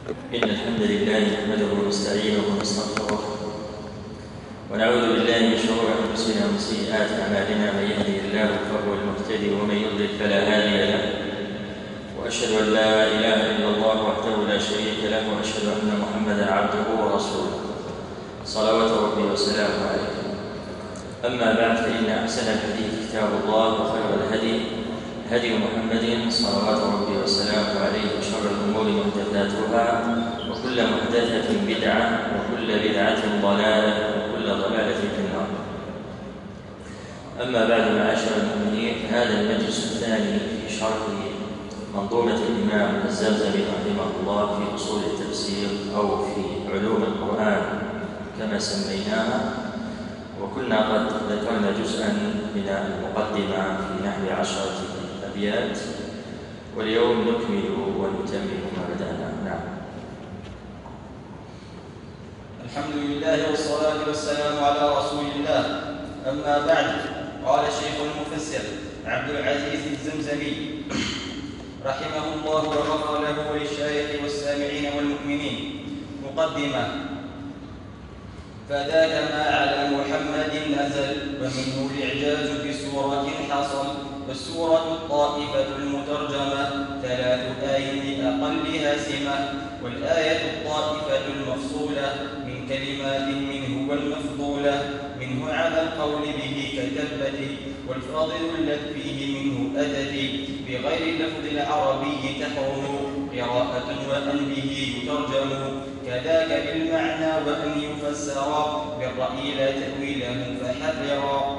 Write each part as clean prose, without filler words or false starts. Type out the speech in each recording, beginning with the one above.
إن الحمد لله نحمده ونستعينه ونستغفره ونعوذ بالله من شرور أنفسنا ومن سيئات أعمالنا. من يهده الله فهو المهتدي ومن يضلل فلا هادي له، وأشهد أن لا إله إلا الله وحده لا شريك له، وأشهد أن محمدا عبده ورسوله صلوات ربي وسلامه عليه. أما بعد، فإن أحسن الحديث كتاب الله، وخير الهدي هدي محمد صلوات ربي وسلامه عليه، وشر الأمور محدثاتها، وكل محدثة بدعة، وكل بدعة ضلالة، وكل ضلالة في النار. أما بعد، معاشر المؤمنين، فهذا المجلس الثاني في شرح منظومة الإمام الزمزمي رحمه الله في أصول التفسير أو في علوم القرآن كما سميناها، وكنا قد ذكرنا جزءا من المقدمة في نحو 10 أبيات، واليوم نكمل ونتمم ما بدأنا. نعم. الحمد لله والصلاة والسلام على رسول الله. أما بعد، قال الشيخ المفسر عبد العزيز الزمزمي رحمه الله وغفر له وللشارح والسامعين والمؤمنين: مقدمة. فذاك ما على محمد نزل، ومنه الإعجاز بسورة حصل، والسورة الطائفة المترجمة 3 آي لأقلها سمة، والآية الطائفة المفصولة من كلمات منه والمفضولة منه على القول به كتبت، والفاضل الذي فيه منه أتت بغير اللفظ العربي تحرم قراءة، وأن به يترجم كذاك بالمعنى، وأن يفسر بالرأي لا تأويله فحذرا.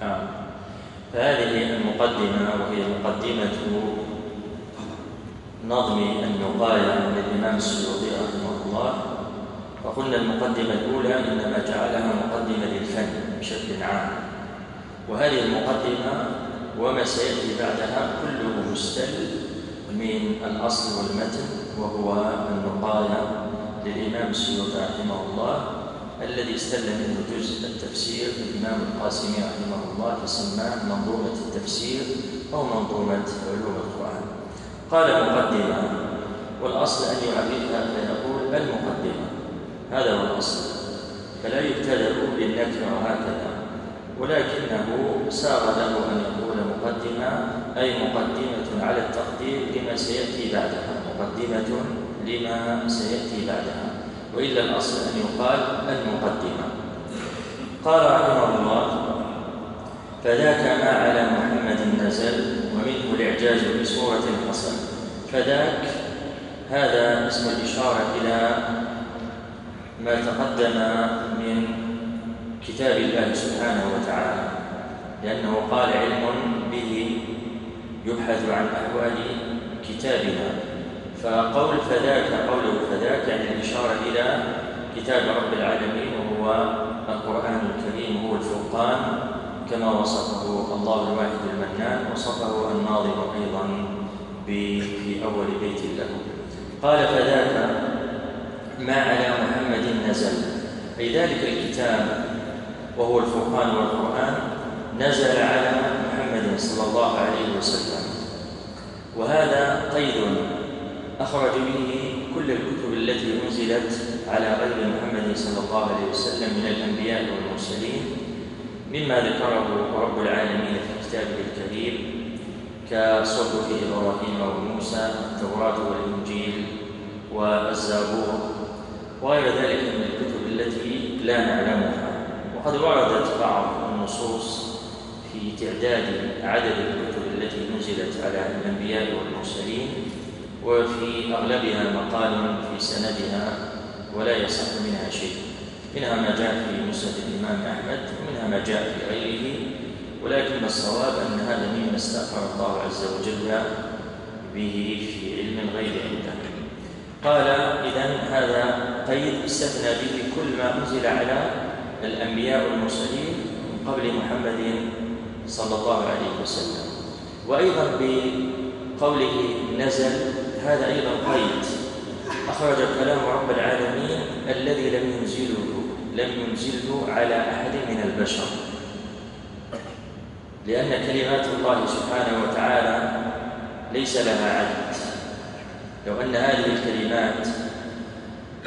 فهذه المقدمة، وهي مقدمة نظم النقايا للإمام السيوطي رحمه الله. وقلنا المقدمة الأولى إنما جعلها مقدمة للفن بشكل عام، وهذه المقدمة وما سيأتي بعدها كله مستل من الأصل والمتن، وهو النقايا للإمام السيوطي رحمه الله، الذي استل منه جزء التفسير الإمام القاسمي رحمه الله، فسماه منظومة التفسير أو منظومة علوم القرآن. قال مقدمة، والأصل أن يعرفها فيقول المقدمة، هذا هو الأصل، فلا يبتدأ بالنكرة هكذا، ولكنه ساغ له أن يقول مقدمة، أي مقدمة على التقدير لما سيأتي بعدها، مقدمة لما سيأتي بعدها، وإلا الأصل أن يقال المقدمة. قال رحمه الله: فذاك ما على محمد نزل، ومنه الإعجاز بسورة حصل. فذاك هذا اسم الإشارة إلى ما تقدم من كتاب الله سبحانه وتعالى، لأنه قال: علم به يبحث عن أحوال كتابنا. فقول فذاك، قوله فذاك يعني الإشارة إلى كتاب رب العالمين، وهو القرآن الكريم، هو الفرقان كما وصفه الله الواحد المنان، وصفه الناظم أيضا في أول بيت له. قال: فذاك ما على محمد نزل، أي ذلك الكتاب وهو الفرقان والقرآن نزل على محمد صلى الله عليه وسلم. وهذا قيد أخرج به كل الكتب التي أنزلت على غير محمد صلى الله عليه وسلم من الأنبياء والمرسلين، مما ذكره رب العالمين في كتابه الكريم كصحف إبراهيم وموسى، التوراة والإنجيل والزبور، وغير ذلك من الكتب التي لا نعلمها. وقد وردت بعض النصوص في تعداد عدد الكتب التي نزلت على الأنبياء والمرسلين، وفي أغلبها مقال في سندها ولا يصح منها شيء، منها ما جاء في مسند الإمام أحمد، ومنها ما جاء في غيره، ولكن الصواب أن هذا مما استأثر الله عز وجل به في علم غير عنده. قال: إذن هذا قيد استثنى به كل ما أنزل على الأنبياء والمرسلين من قبل محمد صلى الله عليه وسلم. وأيضا بقوله نزل، هذا أيضا قيد أخرج كلام رب العالمين الذي لم ينزله على أحد من البشر، لأن كلمات الله سبحانه وتعالى ليس لها عد. لو أن هذه الكلمات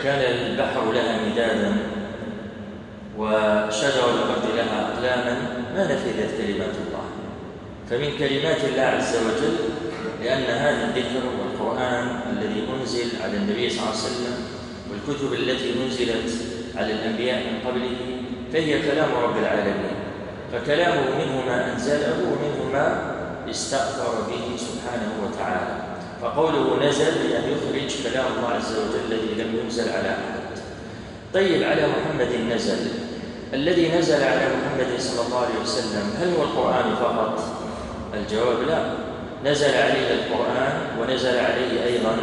كان البحر لها مدادا وشجر الأرض لها أقلاما ما نفذت كلمات الله. فمن كلمات الله عز وجل لأن هذا الذكر والقرآن الذي أنزل على النبي صلى الله عليه وسلم والكتب التي أنزلت على الأنبياء من قبله فهي كلام رب العالمين، فكلامه منه ما أنزله ومنه ما استأثر به سبحانه وتعالى. فقوله نزل يعني يخرج كلام الله عز وجل الذي لم ينزل على أحد. طيب على محمد نزل، الذي نزل على محمد صلى الله عليه وسلم هل هو القرآن فقط؟ الجواب لا، نزل عليه القرآن ونزل عليه أيضا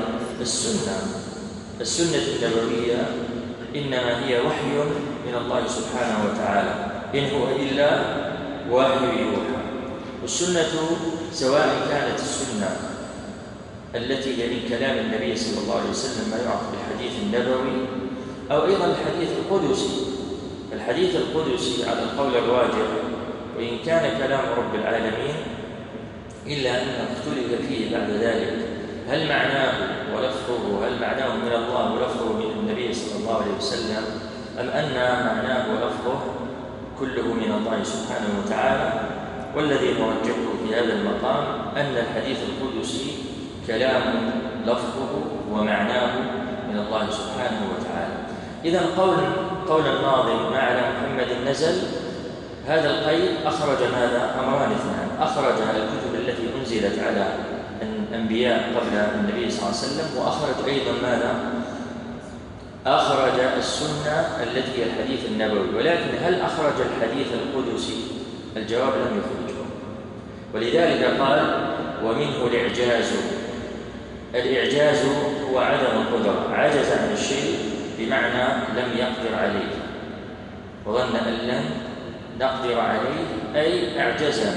السنة النبوية إنما هي وحي من الله سبحانه وتعالى، إن هو إلا وحي يوحى. والسنة سواء كانت السنة التي هي من كلام النبي صلى الله عليه وسلم ما يعرف بالحديث النبوي أو أيضا الحديث القدسي. الحديث القدسي على القول الراجح وإن كان كلام رب العالمين إلا أن اختلف فيه بعد ذلك هل معناه ولفظه هل معناه من الله ولفظه من النبي صلى الله عليه وسلم أم أن معناه ولفظه كله من الله سبحانه وتعالى. والذي نرجحه في هذا المقام أن الحديث القدسي كلام لفظه ومعناه من الله سبحانه وتعالى. إذن قول الناظم ما على محمد نزل، هذا القيد أخرج ماذا؟ أمران اثنان، أخرج الكتب التي أنزلت على الأنبياء قبل النبي صلى الله عليه وسلم، وأخرج أيضا ماذا؟ أخرج السنة التي هي الحديث النبوي. ولكن هل أخرج الحديث القدسي؟ الجواب لم يخرجه، ولذلك قال ومنه الإعجاز. الإعجاز هو عدم القدرة، عجز عن الشيء بمعنى لم يقدر عليه وظن أن لن نقدر عليه أي أعجزنا.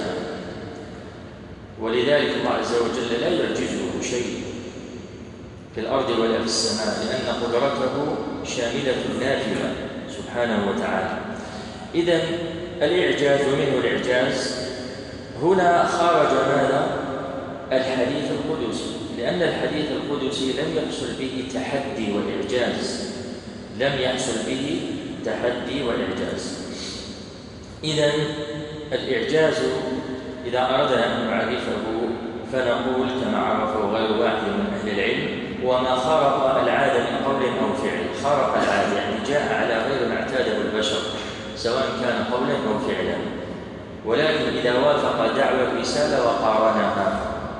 ولذلك الله عز وجل لا يعجزه شيء في الأرض ولا في السماء لأن قدرته شاملة نافذة سبحانه وتعالى. إذن الإعجاز ومنه الإعجاز هنا خرج ماذا؟ الحديث القدسي، لأن الحديث القدسي لم يحصل به تحدي والإعجاز، لم يحصل به تحدي والإعجاز. إذن الإعجاز إذا أردنا أن نعرفه فنقول كما عرفه غير واحد من أهل العلم وما خرق العادة من قول أو فعل. خرق العادة يعني جاء على غير ما اعتاده البشر سواء كان قولا أو فعلا، ولكن إذا وافق دعوى الرسالة وقارنها،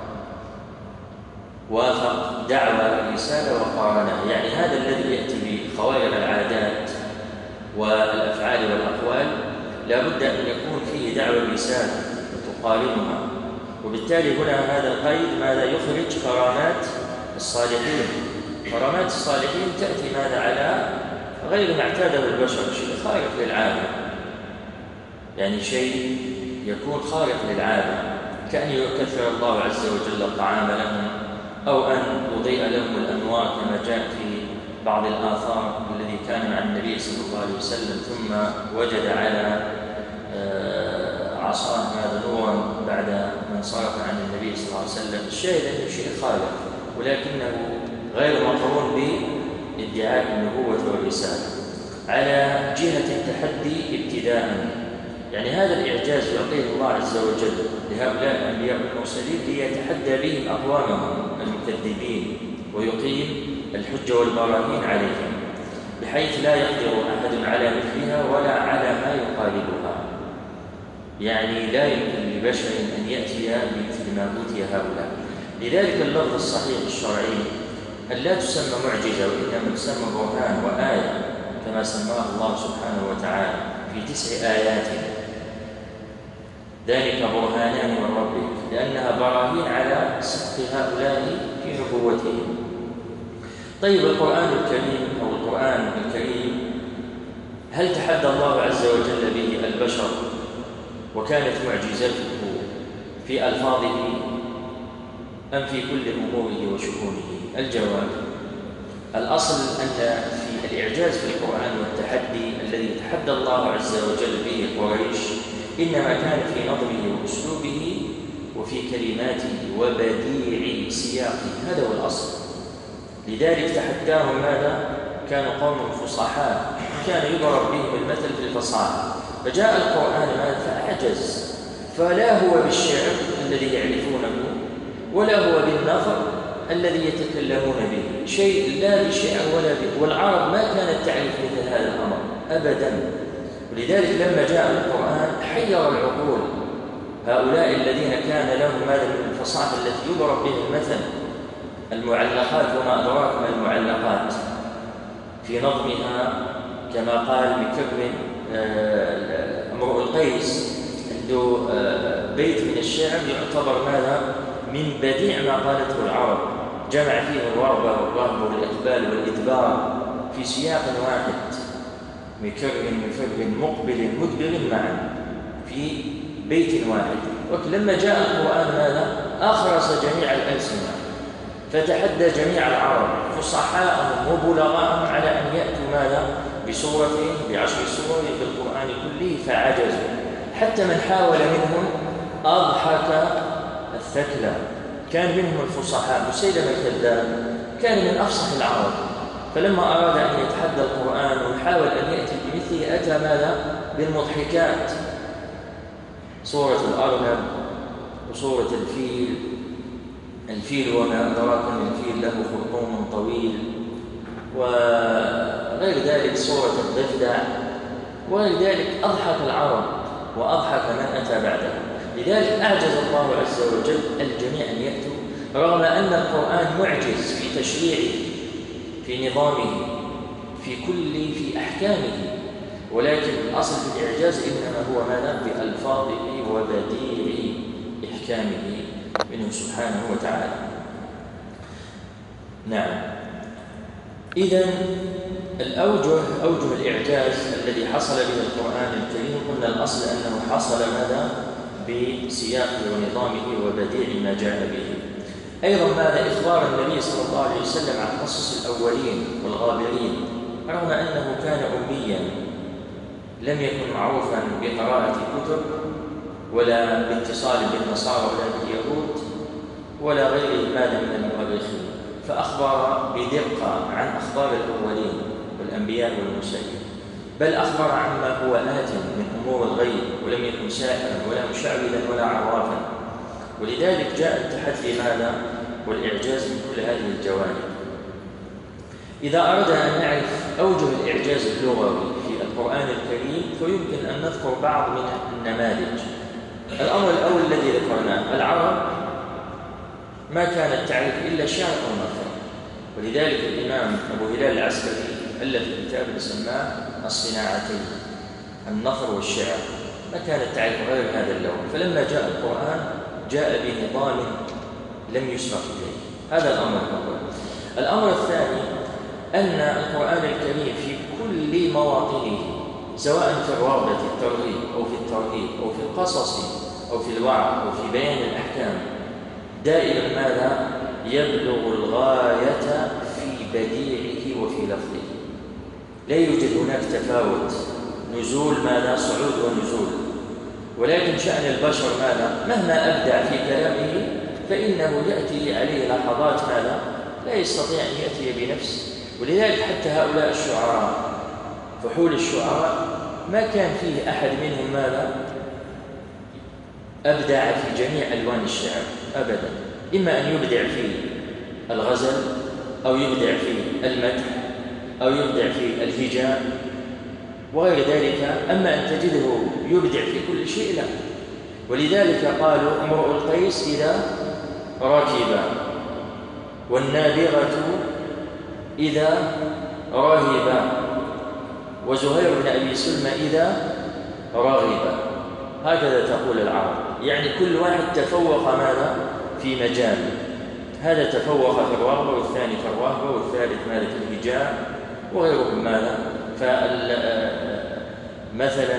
وافق دعوى الرسالة وقارنها، يعني هذا الذي يأتي بخوارق العادات والأفعال والأقوال لا بد أن يكون فيه دعوى الرسالة وتقارنها. وبالتالي هنا هذا القيد ماذا يخرج؟ كرامات الصالحين. كرامات الصالحين تأتي ماذا؟ على غير ما اعتاده البشر، شيء خارق للعادة، يعني شيء يكون خارق للعادة، كأن يكثر الله عز وجل الطعام لهم أو أن يضيء لهم الأنوار كما جاء في بعض الآثار الذي كان مع النبي صلى الله عليه وسلم ثم وجد على عصاه هذا نورا بعد ما انصرف عن النبي صلى الله عليه وسلم. الشاهد أنه شيء خارق ولكنه غير مقرون بادعاء النبوة والرسالة. على جهة التحدي ابتداء، يعني هذا الإعجاز يعطيه الله عز وجل لهؤلاء الأنبياء والمرسلين ليتحدى بهم أقوامهم المكذبين ويقيم الحجة والبراهين عليهم بحيث لا يقدر أحد على مثلها ولا على ما يقاربها. يعني لا يمكن لبشر أن يأتي بمثل ما أوتي هؤلاء. لذلك اللفظ الصحيح الشرعي أن لا تسمى معجزة وإنما تسمى برهان وآية كما سماه الله سبحانه وتعالى في 9 آيات، ذلك برهانان من ربك، لأنها براهين على صدق هؤلاء في نبوتهم. طيب القرآن الكريم أو القرآن الكريم هل تحدى الله عز وجل به البشر وكانت معجزته في ألفاظه أم في كل أموره وشؤونه؟ الجواب الأصل أن في الإعجاز في القرآن والتحدي الذي تحدى الله عز وجل به قريش إنما كان في نظمه وأسلوبه وفي كلماته وبديع سياقه، هذا هو الأصل. لذلك تحداهم ماذا؟ كانوا قوم فصحاء كان يضرب بهم المثل في الفصاحة، فجاء القرآن فأعجز، فلا هو بالشعر الذي يعرفونه ولا هو بالنثر الذي يتكلمون به، شيء لا بشعر ولا به، والعرب ما كانت تعرف مثل هذا الأمر أبدا. ولذلك لما جاء القرآن حير العقول هؤلاء الذين كان لهم هذا من الفصاحة التي يضرب به المثل. المعلقات وما أدراك ما المعلقات في نظمها كما قال بكبر امرؤ القيس عنده بيت من الشعر يعتبر ماذا من بديع ما قالته العرب، جمع فيه الرغبة والرهبة والإقبال والإدبار في سياق واحد، مكر مفر مقبل مدبر معا في بيت واحد. ولما جاء القرآن ماذا أخرس جميع الألسنة، فتحدى جميع العرب فصحاءهم وبلغاءهم على أن يأتوا ماذا بسورة ب10 سور في القرآن كله، فعجزوا. حتى من حاول منهم أضحك الثكلى. كان منهم الفصحاء، مسيلمة الكذاب كان من أفصح العرب، فلما أراد أن يتحدى القرآن ويحاول أن يأتي بمثله أتى ماذا بالمضحكات، سورة الأرنب وسورة الفيل وما أدراك ما الفيل له خرطوم طويل، وغير ذلك سورة الضفدع وغير ذلك. أضحك العرب وأضحك من أتى بعده. لذلك أعجز الله عز وجل الجميع أن يأتوا، رغم أن القرآن معجز في تشريعه في نظامه في أحكامه، ولكن الأصل في الإعجاز إنما هو ماذا بألفاظه وبديع إحكامه منه سبحانه وتعالى. نعم، إذن أوجه الإعجاز الذي حصل به القرآن الكريم قلنا الأصل أنه حصل ماذا بسياقه ونظامه وبديع ما جاء به. أيضا ماذا إخبار النبي صلى الله عليه وسلم عن قصص الأولين والغابرين، رغم أنه كان أميا لم يكن معروفا بقراءة كتب ولا باتصال بالنصارى ولا باليهود ولا غيرهم ماذا من المؤرخين، فأخبر بدقة عن أخبار الأولين والأنبياء والمرسلين، بل أخبر عما هو آت من أمور الغيب، ولم يكن ساحرا ولا مشعوذا ولا عرافا. ولذلك جاء التحدي ماذا والإعجاز من كل هذه الجوانب. إذا أردنا أن نعرف أوجه الإعجاز اللغوي في القرآن الكريم فيمكن أن نذكر بعض من النماذج. الأمر الأول الذي ذكرناه، العرب ما كانت تعرف إلا شعر أو نثر، ولذلك الإمام أبو هلال العسكري ألف كتاب سماه الصناعتين، النثر والشعر، ما كانت تعرف غير هذا اللون، فلما جاء القرآن جاء بنظام لم يسبق إليه. هذا الأمر الأول. الأمر الثاني أن القرآن الكريم في كل مواطنه، سواء في الرغبة الترغيب أو في الترهيب أو في القصص أو في الوعظ أو في بيان الأحكام، دائما ماذا يبلغ الغاية في بديعه وفي لفظه. لا يوجد هناك تفاوت، نزول ماذا صعود ونزول، ولكن شأن البشر ماذا مهما أبدع في كلامه فإنه يأتي عليه لحظات ماذا لا يستطيع أن يأتي بنفس. ولذلك حتى هؤلاء الشعراء، فحول الشعراء ما كان فيه أحد منهم ماذا أبدع في جميع ألوان الشعر أبدا، إما أن يبدع في الغزل أو يبدع في المدح أو يبدع في الهجاء وغير ذلك، أما أن تجده يبدع في كل شيء لا. ولذلك قالوا امرؤ القيس إذا ركب، والنابغة إذا رهب، وزهير بن أبي سلمى إذا رغب. هكذا تقول العرب، يعني كل واحد تفوق ماذا في مجال، هذا تفوق في الرغبة والثاني في الرهبة والثالث ماذا في الهجاء وغيرهم ماذا. مثلا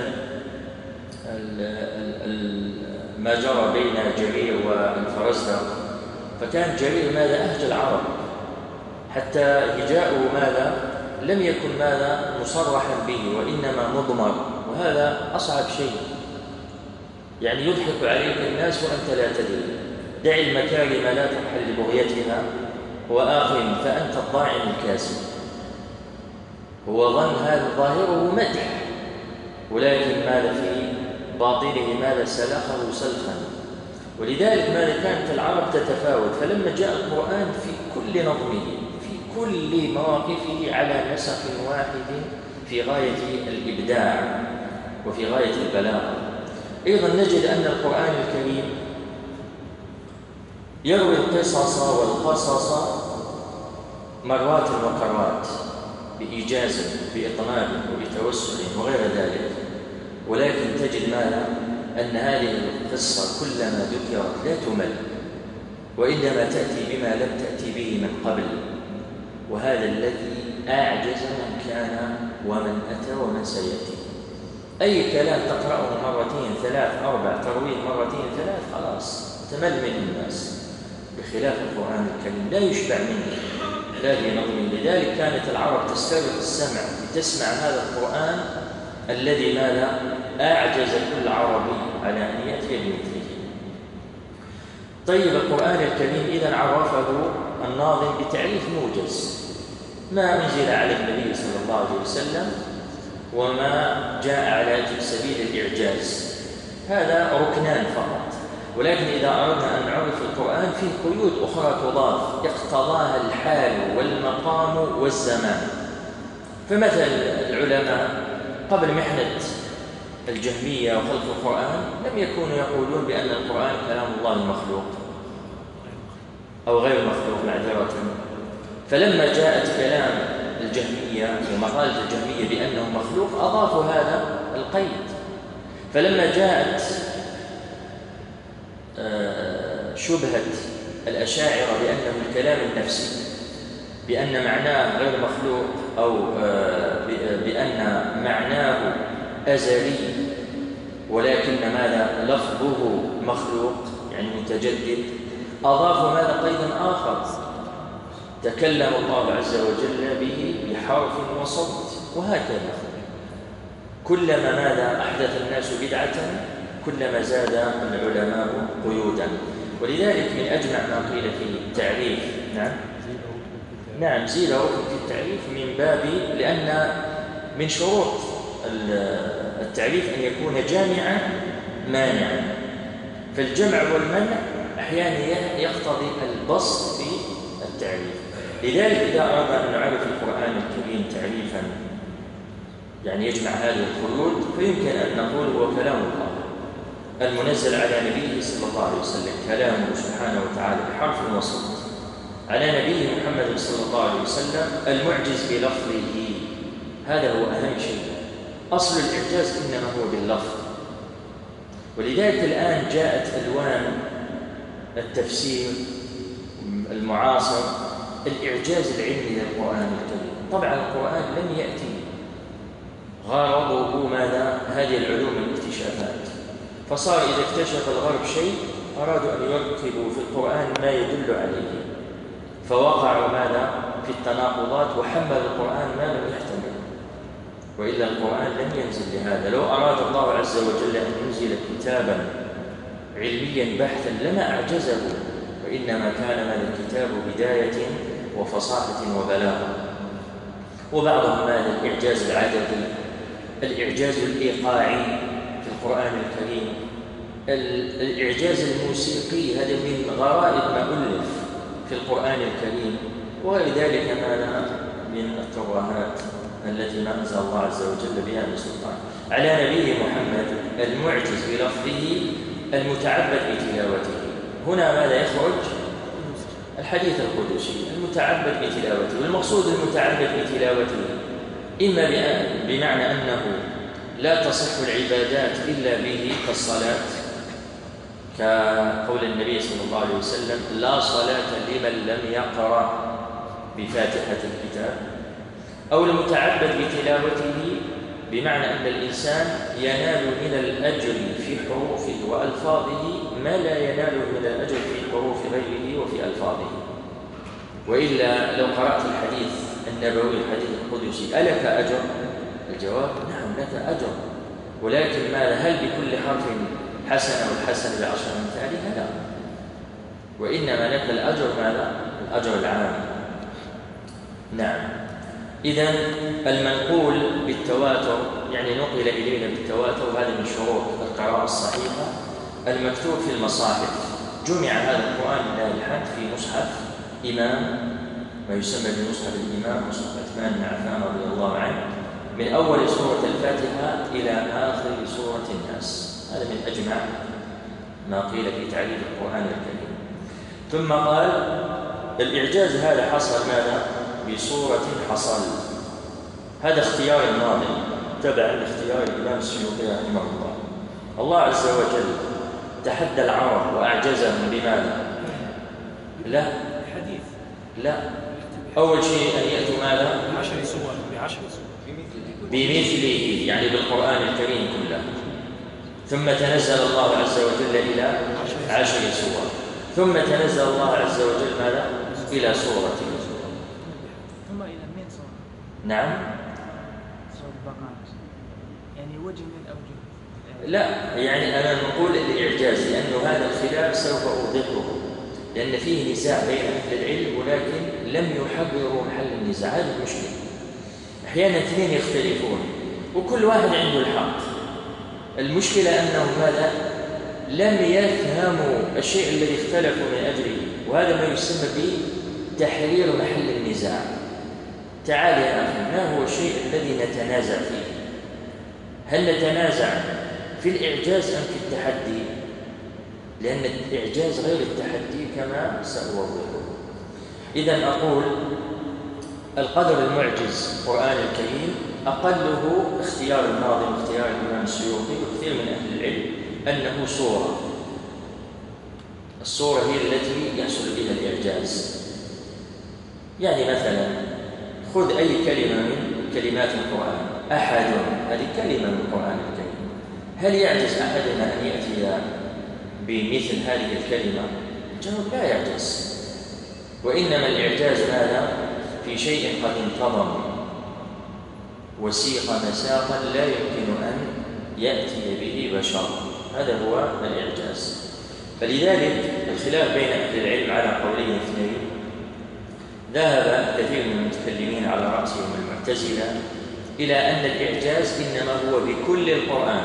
ما جرى بين جرير والفرزدق، فكان جرير ماذا أهجى العرب، حتى هجاؤه ماذا لم يكن ماذا مصرحا به وإنما مضمر، وهذا أصعب شيء. يعني يضحك عليك الناس وأنت لا تدري. دع المكارم لا ترحل لبغيتها، وآخر فأنت الضاعن الكاسب. هو ظن هذا ظاهره مدح، ولكن ماذا في باطنه ماذا سلخه سلخا. ولذلك ماذا كانت العرب تتفاوت، فلما جاء القرآن في كل نظمه في كل مواقفه على نسق واحد في غاية الإبداع وفي غاية البلاغة. أيضا نجد أن القرآن الكريم يروي القصص والقصص مرات وكرات بإيجاز بإطناب وبتوسع وغير ذلك، ولكن تجد ماذا أن هذه القصة كلما ذكرت لا تمل، وإنما تأتي بما لم تأتي به من قبل. وهذا الذي أعجز من كان ومن أتى ومن سيأتي. أي كلام تقرأه مرتين ثلاث أربع ترويه مرتين ثلاث خلاص تمل من الناس، بخلاف القرآن الكريم لا يشبع منه لا بنظم. لذلك كانت العرب تستغرق السمع لتسمع هذا القرآن الذي ماذا أعجز كل عربي على أن يأتي بمثله. طيب القرآن الكريم إذن عرفه الناظم بتعريف موجز، ما أنزل على النبي صلى الله عليه وسلم وما جاء على سبيل الإعجاز، هذا ركنان فقط. ولكن إذا أردنا أن نعرف القرآن فيه قيود أخرى تضاف اقتضاها الحال والمقام والزمان. فمثل العلماء قبل محنة الجهمية وخلق القرآن لم يكونوا يقولون بأن القرآن كلام الله مخلوق أو غير مخلوق معذرة، فلما جاءت كلام الجهمية ومقالة الجهمية بأنه مخلوق أضافوا هذا القيد. فلما جاءت شبهة الأشاعرة بأنه الكلام النفسي بأن معناه غير مخلوق أو بأن معناه أزلي ولكن ماذا لفظه مخلوق يعني متجدد، أضافوا هذا قيدا آخر تكلم الله عز وجل به بحرف وصوت. وهكذا كلما ماذا أحدث الناس بدعة كلما زاد العلماء قيودا. ولذلك من أجمع ما قيل في التعريف نعم زيل ركن في التعريف من باب لأن من شروط التعريف أن يكون جامعا مانعا، فالجمع والمنع أحيانا يقتضي البسط في التعريف. لذلك إذا أردنا أن نعرف القرآن الكريم تعريفا يعني يجمع هذه القيود فيمكن أن نقول هو كلام الله المنزل على نبيه صلى الله عليه وسلم، كلامه سبحانه وتعالى بحرف وصوت على نبيه محمد صلى الله عليه وسلم المعجز بلفظه. هذا هو أهم شيء، أصل الإعجاز إنما هو باللفظ. ولذلك الآن جاءت ألوان التفسير المعاصر الإعجاز العلمي للقرآن الكريم. طبعا القرآن لم يأتي غرضه ماذا هذه العلوم والاكتشافات، فصار إذا اكتشف الغرب شيء أرادوا أن يركبوا في القرآن ما يدل عليه، فوقعوا ماذا في التناقضات وحمل القرآن ما لم يحتمل. وإلا القرآن لم ينزل لهذا. لو أراد الله عز وجل أن ينزل كتابا علميا بحثا لما أعجزه، وإنما كان هذا الكتاب بداية وفصاحة وبلاغة. وبعضهم هذا الإعجاز العددي، الإعجاز الإيقاعي في القرآن الكريم، الإعجاز الموسيقي، هذا من غرائب ما ألف في القرآن الكريم. وغير ذلك ماذا من الترهات التي ما أنزل الله عز وجل بها من سلطان على نبيه محمد المعجز بلفظه المتعبد بتلاوته. هنا ماذا يخرج الحديث القدسي المتعبد بتلاوته. والمقصود المتعبد بتلاوته إما بمعنى أنه لا تصح العبادات إلا به كالصلاة، كقول النبي صلى الله عليه وسلم لا صلاة لمن لم يقرأ بفاتحة الكتاب، أو المتعبد بتلاوته بمعنى أن الإنسان ينال من الأجر في حروفه وألفاظه ما لا ينال من الأجر في حروف غيره وفي ألفاظه. وإلا لو قرأت الحديث النبوي الحديث القدسي ألك أجر؟ الجواب نعم لك أجر، ولكن ماذا هل بكل حرف حسنة والحسنة بعشر أمثالها؟ لا، وإنما لك الأجر ماذا؟ الأجر العام. نعم. إذن المنقول بالتواتر يعني نقل إلينا بالتواتر، وهذا من شروط القراءة الصحيحة، المكتوب في المصاحف. جمع هذا القرآن لله الحمد في مصحف إمام، ما يسمى بمصحف الإمام، مصحف عثمان بن عفان رضي الله عنه، من أول سورة الفاتحة إلى آخر سورة الناس. هذا من أجمع ما قيل في تعريف القرآن الكريم. ثم قال الإعجاز هذا حصل ماذا؟ بصورة حصل. هذا اختيار الناظم تبع لاختيار الإمام السيوطي رحمه الله. الله عز وجل تحدى العرب وأعجزهم بماذا؟ لا الحديث، لا، أول شيء أن يأتوا ماذا؟ ب10 سور بمثله، يعني بالقرآن الكريم كله. ثم تنزل الله عز وجل إلى 10 سور، ثم تنزل الله عز وجل ماذا؟ إلى سورة، ثم إلى 100 سورة. نعم، سورة البقرة، يعني وجه من أوجه. لا، يعني أنا نقول الإعجاز لأنه هذا الخلاف سوف أوضحه، لأن فيه نزاع بين أهل العلم ولكن لم يحرروا محل النزاع. هذا المشكلة، أحيانا اثنين يختلفون وكل واحد عنده الحق. المشكلة أنهم ماذا؟ لم يفهموا الشيء الذي اختلفوا من أجله، وهذا ما يسمى بتحرير محل النزاع. تعال يا أخي، ما هو الشيء الذي نتنازع فيه؟ هل نتنازع في الإعجاز أم في التحدي؟ لأن الإعجاز غير التحدي كما سأوضحه. إذن أقول القدر المعجز القرآن الكريم أقله اختيار الناظم، اختيار الإمام السيوطي وكثير من أهل العلم، أنه سورة. السورة هي التي يحصل بها الإعجاز. يعني مثلا خذ أي كلمة من كلمات القرآن، أحد، هذه كلمة من القرآن الكريم، هل يعجز أحدنا أن يأتي بمثل هذه الكلمة؟ الجواب لا يعجز. وإنما الإعجاز ماذا؟ في شيء قد انتظم وسيق مساقا لا يمكن أن يأتي به بشر، هذا هو الإعجاز. فلذلك الخلاف بين أهل العلم على قولين اثنين. ذهب كثير من المتكلمين على رأسهم المعتزلة إلى أن الإعجاز إنما هو بكل القرآن،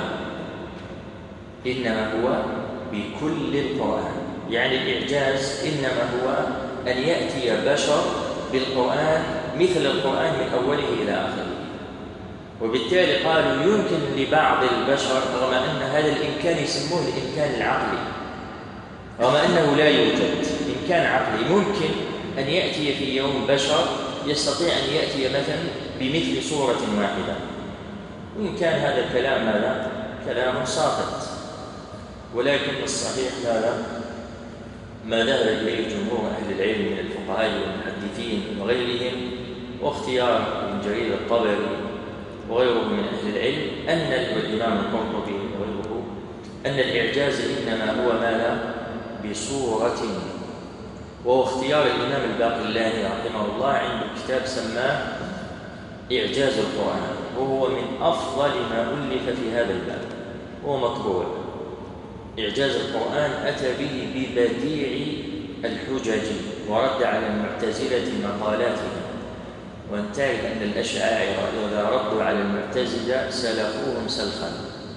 إنما هو بكل القرآن، يعني الإعجاز إنما هو أن يأتي بشر بالقرآن مثل القرآن من أوله إلى آخره. وبالتالي قالوا يمكن لبعض البشر، رغم أن هذا الإمكان يسموه الإمكان العقلي، رغم أنه لا يوجد إمكان عقلي، ممكن أن يأتي في يوم بشر يستطيع أن يأتي مثلا بمثل سورة واحدة، وإن كان هذا الكلام ماذا؟ كلام ساقط. ولكن الصحيح ماذا؟ ما ذهب إليه جمهور أهل العلم من الفقهاء والمحدثين وغيرهم، واختيار ابن جرير الطبري وغيره من أهل العلم، أن الإمام القرطبي وغيره أن الإعجاز إنما هو ماذا؟ بصورة. وهو اختيار الإمام الباقلاني رحمه الله عنده كتاب سماه إعجاز القرآن، وهو من أفضل ما ألف في هذا الباب، وهو مطبوع. إعجاز القرآن أتى به ببديع الحجج ورد على المعتزلة مقالاتهم. وأن تعرف أن الأشاعرة إذا ردوا على المعتزلة سلخوهم سلخا،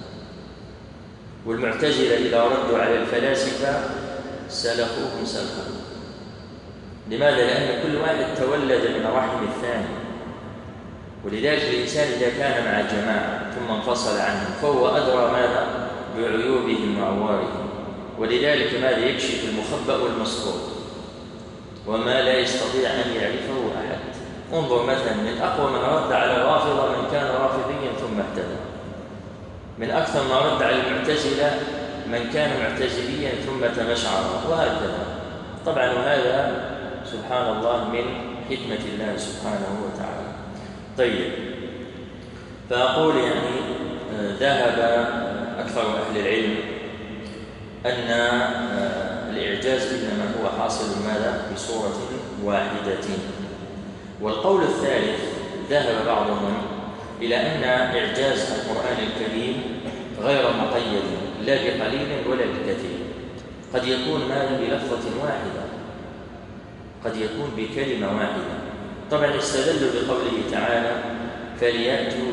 والمعتزلة إذا ردوا على الفلاسفة سلخوهم سلخا. لماذا؟ لأن كل واحد تولد من رحم الثاني، ولذلك الإنسان إذا كان مع جماعة ثم انفصل عنهم فهو أدرى ماذا؟ بعيوبهم وعوارهم. ولذلك ماذا؟ يكشف المخبأ والمستور وما لا يستطيع أن يعرفه أحد. انظر مثلا، من أقوى من رد على الرافضة من كان رافضيا ثم اهتدى، من أكثر ما رد على المعتزلة من كان معتزليا ثم تمشعر، وهكذا. طبعا وهذا سبحان الله من حكمة الله سبحانه وتعالى. طيب، فأقول يعني ذهب أكثر أهل العلم أن الإعجاز إنما هو حاصل ماذا؟ بصورة واحدة. والقول الثالث ذهب بعضهم إلى أن إعجاز القرآن الكريم غير مقيد لا بقليل ولا بكثير، قد يكون ماذا؟ بلفظة واحدة، قد يكون بكلمة واحدة. طبعا استدلوا بقوله تعالى فليأتوا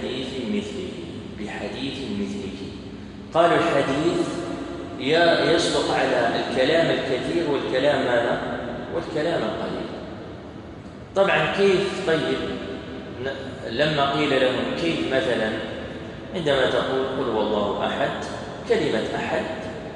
بحديث مثله. قالوا الحديث يصدق على الكلام الكثير والكلام ماذا؟ والكلام القليل. طبعا كيف؟ طيب لما قيل لهم كيف مثلا عندما تقول قل هو الله أحد، كلمة أحد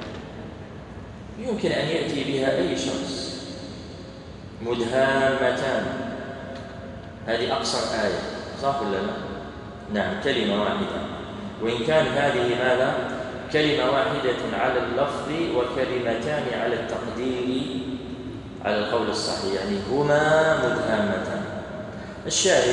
يمكن أن يأتي بها أي شخص، مدهامتان، هذه أقصر آية، صح ولا لا؟ نعم، كلمة واحدة، وإن كان هذه ماذا؟ كلمة واحدة على اللفظ وكلمتان على التقدير على القول الصحيح، يعني هما مدهامتان. الشاهد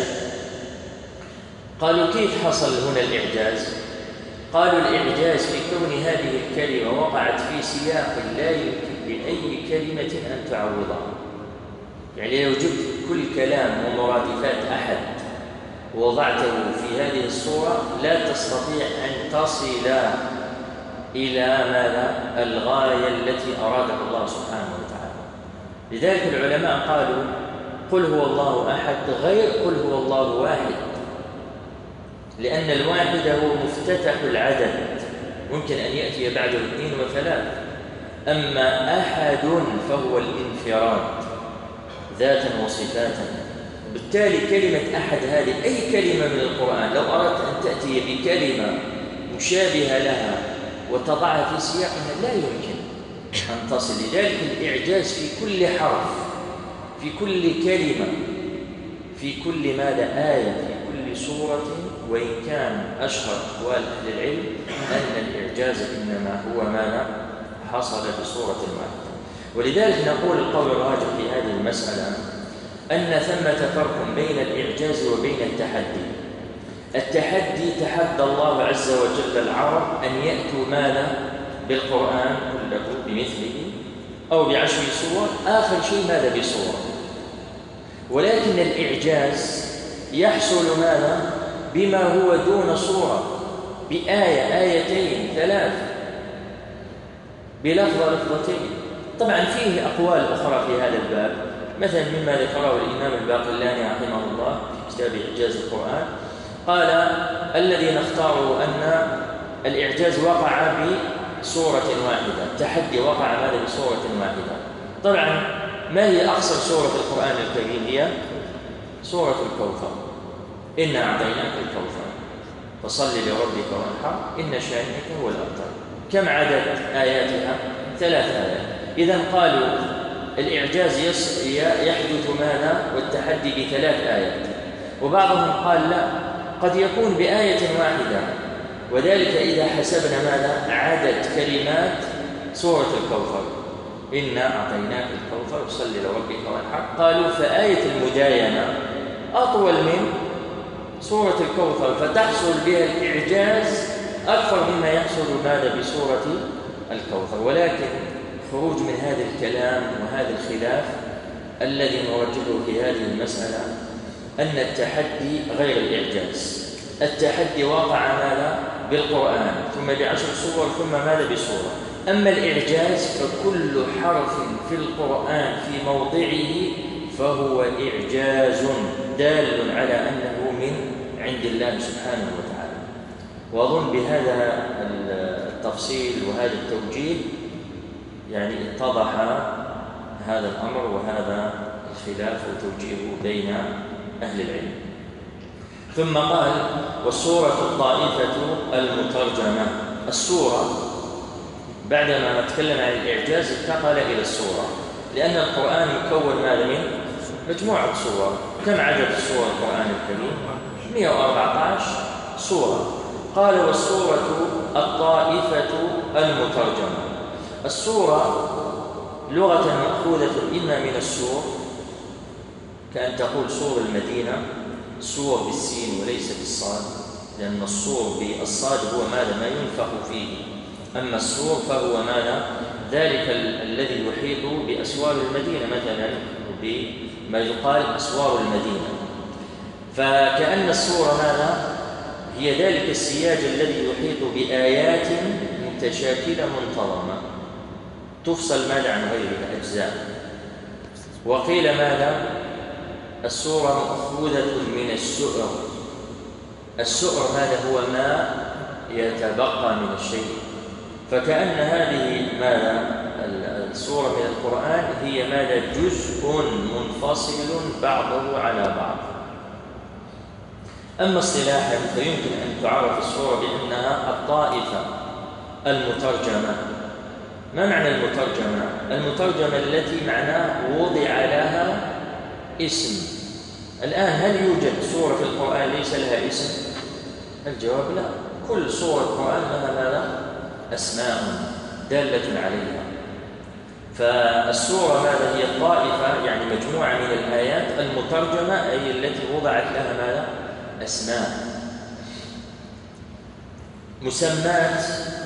قالوا كيف حصل هنا الإعجاز؟ قالوا الإعجاز في كون هذه الكلمة وقعت في سياق لا يمكن لأي كلمة أن تعوضها. يعني لو جبت كل كلام ومرادفات أحد ووضعته في هذه الصورة لا تستطيع أن تصل إلى ماذا؟ الغاية التي أرادها الله سبحانه وتعالى. لذلك العلماء قالوا قل هو الله أحد غير قل هو الله واحد، لأن الواحد هو مفتتح العدد، ممكن أن يأتي بعده 2 و3، أما أحد فهو الانفراد ذاتا وصفاتا. بالتالي كلمة أحد هذه أي كلمة من القرآن لو أردت أن تأتي بكلمة مشابهة لها وتضعها في سياقها لا يمكن أن تصل. لذلك الإعجاز في كل حرف، في كل كلمة، في كل ماذا؟ آية، في كل سورة. وإن كان أشهر أقوال أهل العلم أن الإعجاز إنما هو ماذا؟ حصل بصورة واحدة. ولذلك نقول القول الراجح في هذه المسألة أن ثمة فرق بين الإعجاز وبين التحدي. التحدي تحدى الله عز وجل العرب أن يأتوا ماذا؟ بالقرآن كله بمثله أو ب10 سور، آخر شيء ماذا؟ بصورة. ولكن الإعجاز يحصل ماذا؟ بما هو دون صورة، بآية، آيتين، 3، بلفظة، لفظتين. طبعا فيه أقوال أخرى في هذا الباب، مثلا مما ذكره الإمام الباقلاني رحمه الله في كتاب إعجاز القرآن، قال الذي نختاره أن الإعجاز وقع بصورة واحدة، التحدي وقع ماذا؟ بصورة واحدة. طبعا ما هي أقصر سورة في القرآن الكريم؟ هي سورة الكوثر، إنا أعطيناك الكوثر فصل لربك وانحر إن شانئك هو الأبتر. كم عدد آياتها؟ 3 آيات. إذن قالوا الإعجاز يحدث ماذا؟ والتحدي ب3 آيات. وبعضهم قال لا، قد يكون بآية واحدة، وذلك إذا حسبنا ماذا؟ عدد كلمات سورة الكوثر، إنا أعطيناك الكوثر فصل لربك وانحر. قالوا فآية المداينة أطول من سورة الكوثر، فتحصل بها الإعجاز أكثر مما يحصل ماذا؟ بسورة الكوثر. ولكن خروج من هذا الكلام وهذا الخلاف الذي نرجحه في هذه المسألة أن التحدي غير الإعجاز. التحدي وقع ماذا؟ بالقرآن، ثم ب10 سور، ثم ماذا؟ بسورة. أما الإعجاز فكل حرف في القرآن في موضعه فهو إعجاز دال على أنه من عند الله سبحانه وتعالى. وأظن بهذا التفصيل وهذا التوجيه يعني اتضح هذا الأمر وهذا الخلاف وتوجيهه بين أهل العلم. ثم قال والسورة الطائفة المترجمة. السورة بعدما نتكلم عن الإعجاز انتقل إلى السورة، لأن القرآن مكون ماذا؟ من مجموعة سور. كم عدد السور القرآن الكريم؟ 114 سورة. قال والسورة الطائفة المترجمة. السورة لغة مأخوذة إما من السور، كأن تقول سور المدينة، سور بالسين وليس بالصاد، لأن السور بالصاد هو ماذا؟ ما ينفخ فيه، أما السور فهو ماذا؟ ذلك الذي يحيط بأسوار المدينة، مثلا بما يقال أسوار المدينة. فكأن السورة ماذا؟ هي ذلك السياج الذي يحيط بآيات متشاكلة منتظمة تفصل ماذا عن غيرها أجزاء. وقيل ماذا؟ السورة مأخوذة من السؤر. السؤر هذا هو ما يتبقى من الشيء، فكأن هذه ماذا السورة من القرآن هي ماذا جزء منفصل بعضه على بعض. أما اصطلاحا فيمكن أن تعرف السورة بأنها الطائفة المترجمة. ما معنى المترجمة؟ المترجمة التي معناه وضع لها اسم. الآن هل يوجد سورة في القرآن ليس لها اسم؟ الجواب لا، كل سورة القرآن لها ماذا؟ أسماء دالة عليها. فالسورة هذه هي الطائفة، يعني مجموعة من الآيات المترجمة، أي التي وضعت لها ماذا؟ أسماء مسمات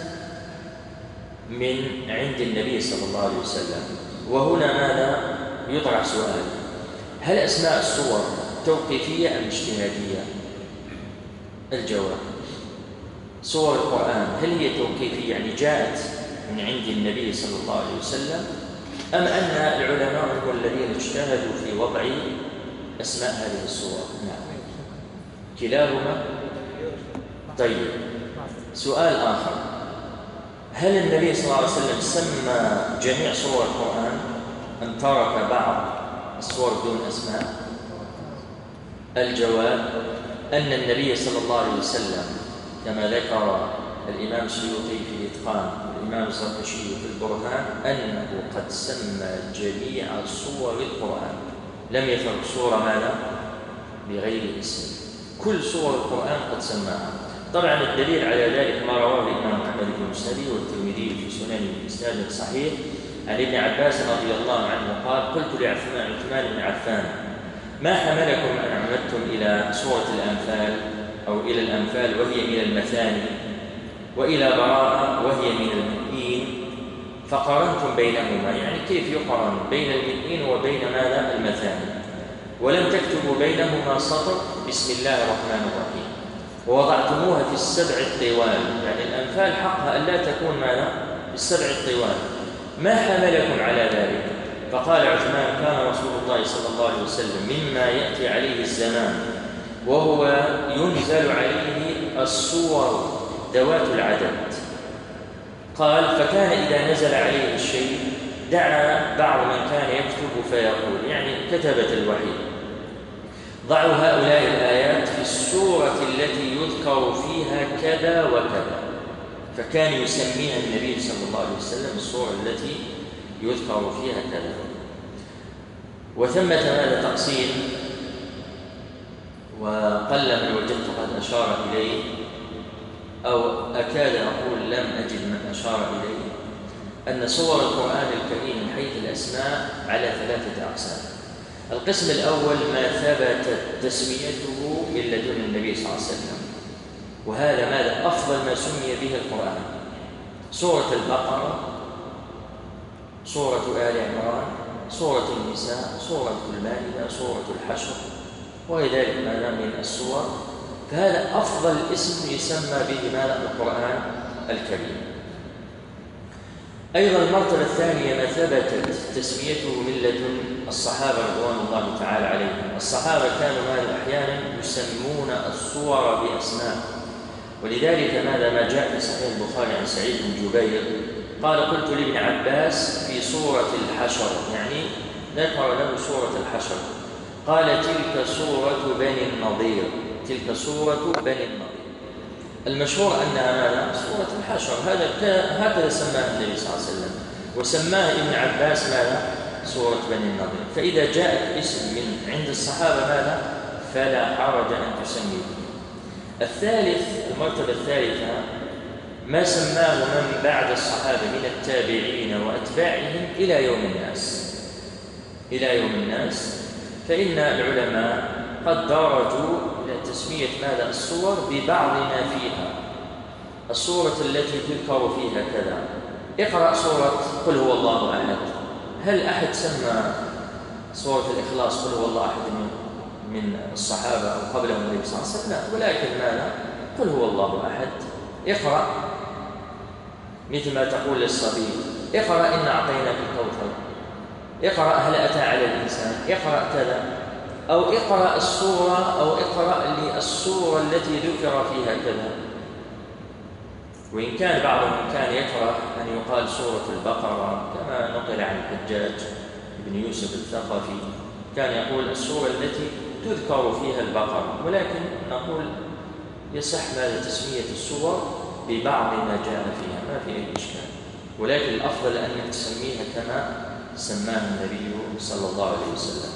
من عند النبي صلى الله عليه وسلم. وهنا ماذا يطرح سؤال: هل أسماء السور توقيفية أم اجتهادية؟ الجواب: سور القرآن هل هي توقيفية يعني جاءت من عند النبي صلى الله عليه وسلم، أم أن العلماء هم الذين اجتهدوا في وضع أسماء هذه السور؟ نعم، كلاهما. طيب، سؤال آخر: هل النبي صلى الله عليه وسلم سمى جميع سور القرآن أم ترك بعض السور دون أسماء؟ الجواب: أن النبي صلى الله عليه وسلم كما ذكر الإمام السيوطي في الإتقان والإمام الزركشي في البرهان أنه قد سمى جميع سور القرآن، لم يترك سورة ماذا؟ بغير اسم، كل سور القرآن قد سماها. طبعا الدليل على ذلك ما رواه الإمام أحمد في مسنده والترمذي في سننه بإسناد صحيح عن ابن عباس رضي الله عنه قال: قلت لعثمان بن عفان: ما حملكم أن عمدتم إلى سورة الأنفال أو إلى الأنفال وهي من المثاني، وإلى براءة وهي من المئين، فقارنتم بينهما، يعني كيف يقارن بين المئين وبين ماذا؟ المثاني، ولم تكتبوا بينهما سطر بسم الله الرحمن الرحيم، ووضعتموها في السبع الطوال، يعني الأنفال حقها أن لا تكون ماذا؟ بالسبع الطوال، ما حملكم على ذلك؟ فقال عثمان: كان رسول الله صلى الله عليه وسلم مما يأتي عليه الزمان وهو ينزل عليه الصور ذوات العدد. قال: فكان إذا نزل عليه الشيء دعا بعض من كان يكتب فيقول، يعني كتبة الوحي: ضعوا هؤلاء الآيات في السورة التي يذكر فيها كذا وكذا، فكان يسميها النبي صلى الله عليه وسلم السورة التي يذكر فيها كذا. وثمة هذا تقسيم، وقل من وجدت قد أشار إليه، أو أكاد أقول لم أجد من أشار إليه، أن سور القرآن الكريم من حيث الأسماء على 3 أقسام. القسم الأول ما ثبتت تسميته من لدن النبي صلى الله عليه وسلم، وهذا ماذا؟ أفضل ما سمي به القرآن: سورة البقرة، سورة آل عمران، سورة النساء، سورة المائدة، سورة الحشر، وغير ذلك ماذا من السور. فهذا أفضل اسم يسمى به ماذا؟ القرآن الكريم. أيضا المرتبة الثانية ما ثبتت تسميته من لدن الصحابة رضوان الله تعالى عليهم. الصحابة كانوا ماذا؟ أحيانا يسمون السور بأسماء، ولذلك ماذا ما جاء في صحيح البخاري عن سعيد بن جبير قال: قلت لابن عباس في سورة الحشر، يعني ذكر له سورة الحشر، قال: تلك سورة بني النضير، تلك سورة بني النضير. المشهور أنها ماذا؟ سورة الحشر، هكذا سماها النبي صلى الله عليه وسلم، وسماها ابن عباس ماذا؟ سورة بني النضير. فإذا جاء اسم من عند الصحابة ماذا؟ فلا حرج أن تسمي به. الثالث، المرتبة الثالثة ما سماه من بعد الصحابة من التابعين وأتباعهم إلى يوم الناس، إلى يوم الناس، فإن العلماء قد درجوا إلى تسمية ماذا؟ السور ببعض ما فيها. السورة التي تذكر فيها كذا، اقرأ سورة قل هو الله أحد. هل أحد سمى سورة الإخلاص قل هو الله أحد من الصحابة أو قبلهم النبي صلى الله عليه وسلم؟ لا، ولكن ماذا؟ قل هو الله أحد، اقرأ مثل ما تقول للصبي: اقرأ إن أعطيناك الكوثر، اقرأ هل أتى على الإنسان، اقرأ كذا. أو اقرأ السورة أو اقرأ لي السورة التي ذكر فيها كذا. وإن كان بعضهم كان يكره أن يقال سورة البقرة كما نقل عن الحجاج بن يوسف الثقفي، كان يقول السورة التي تذكر فيها البقرة، ولكن نقول يصح ماذا تسمية السور ببعض ما جاء فيها، ما في أي إشكال، ولكن الأفضل أن تسميها كما سماها النبي صلى الله عليه وسلم.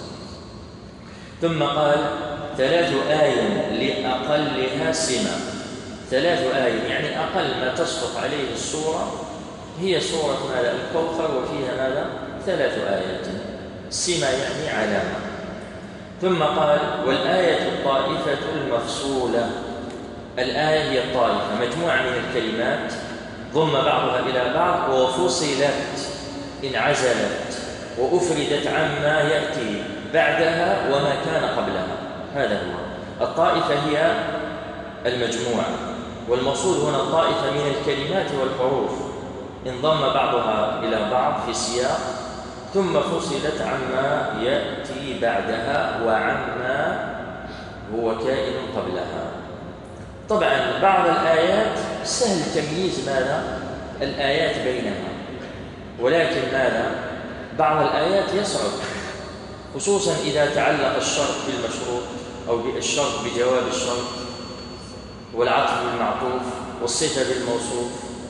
ثم قال 3 آي لأقلها سمة. 3 آي يعني أقل ما تصدق عليه السورة هي سورة ماذا؟ الكوثر، وفيها ماذا؟ 3 آيات. سمة يعني علامة. ثم قال والآية الطائفة المفصولة. الآية هي الطائفة، مجموعة من الكلمات ضم بعضها إلى بعض وفصلت، انعزلت وأفردت عما يأتي بعدها وما كان قبلها. هذا هو الطائفة، هي المجموعة، والمقصود هنا الطائفة من الكلمات والحروف انضم بعضها إلى بعض في سياق ثم فصلت عما يأتي بعدها وعما هو كائن قبلها. طبعا بعض الآيات سهل تمييز ماذا؟ الآيات بينها، ولكن ماذا؟ بعض الآيات يصعب، خصوصا إذا تعلق الشرط بالمشروط أو الشرط بجواب الشرط والعطف بالمعطوف والصفة بالموصوف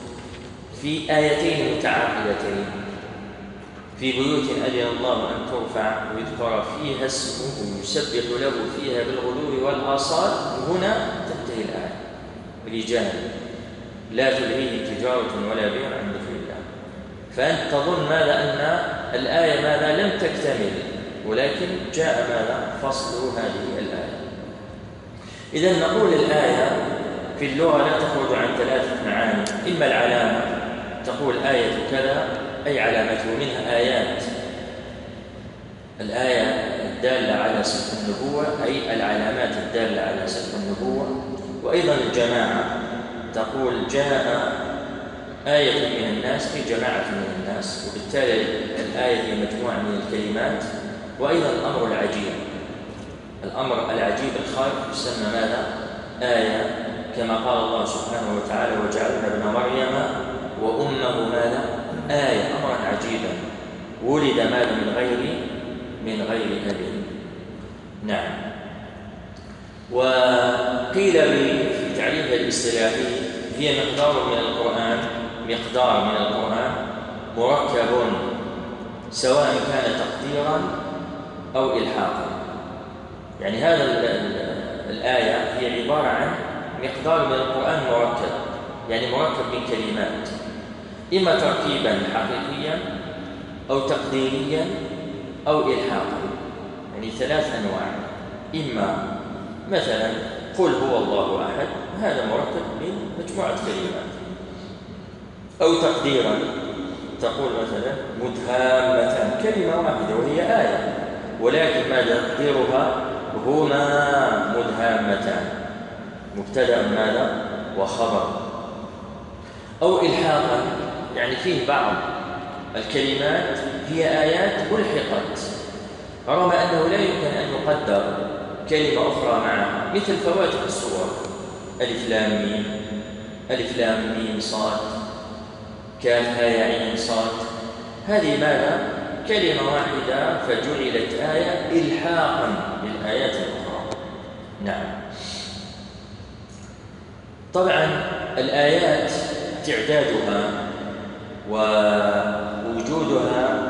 في آيتين متعاقبتين: في بيوت أذن الله أن ترفع ويذكر فيها اسمه يسبح له فيها بالغدو والآصال. هنا تنتهي الآية: رجال لا تلهيهم تجارة ولا بيع عن ذكر الله. فأنت تظن ماذا؟ أن الآية ماذا؟ لم تكتمل، ولكن جاء ماذا؟ فصل هذه الآية. إذن نقول الآية في اللغة لا تخرج عن 3 معاني: إما العلامة، تقول آية كذا أي علامته، منها آيات الآية الدالة على صدق النبوة أي العلامات الدالة على صدق النبوة. وأيضا الجماعة، تقول جاء آية من الناس أي جماعة من الناس، وبالتالي الآية هي مجموعة من الكلمات. وأيضا الأمر العجيب، الأمر العجيب الخارق يسمى ماذا؟ آية، كما قال الله سبحانه وتعالى: وجعلنا ابن مريم وأمه ماذا؟ آية، أمرا عجيبا ولد ماذا؟ من غير أب. نعم. وقيل في تعريف الاصطلاحي: هي مقدار من القرآن مركب سواء كان تقديرا أو إلحاقا. يعني هذا الآية هي عبارة عن مقدار من القرآن مركب، يعني مركب من كلمات، إما تركيبا حقيقيا أو تقديريا أو إلحاقا، يعني 3 أنواع: إما مثلا قل هو الله أحد، هذا مركب من مجموعة كلمات، أو تقديرا تقول مثلا مدهامتان، كلمة واحدة وهي آية، ولكن ما تقديرها؟ هما مدهامتان، مبتدأ ماذا؟ وخبر. أو إلحاقا، يعني فيه بعض الكلمات هي آيات ألحقت، رغم أنه لا يمكن أن يقدر كلمة أخرى معها، مثل فواتح الصور: ألف لام ميم، ألف لام ميم صاد، كاف ها يا عين صاد. هذه ماذا؟ كلمة واحدة فجعلت آية إلحاقا للآيات الأخرى. نعم. طبعا الآيات تعدادها ووجودها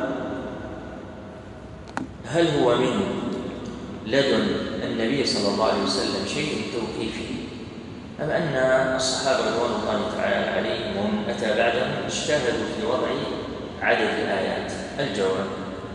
هل هو من لدن النبي صلى الله عليه وسلم شيء توقيفي، أم أن الصحابة رضوان الله تعالى عليهم ومن أتى بعدهم اجتهدوا في وضع عدد الآيات؟ الجواب: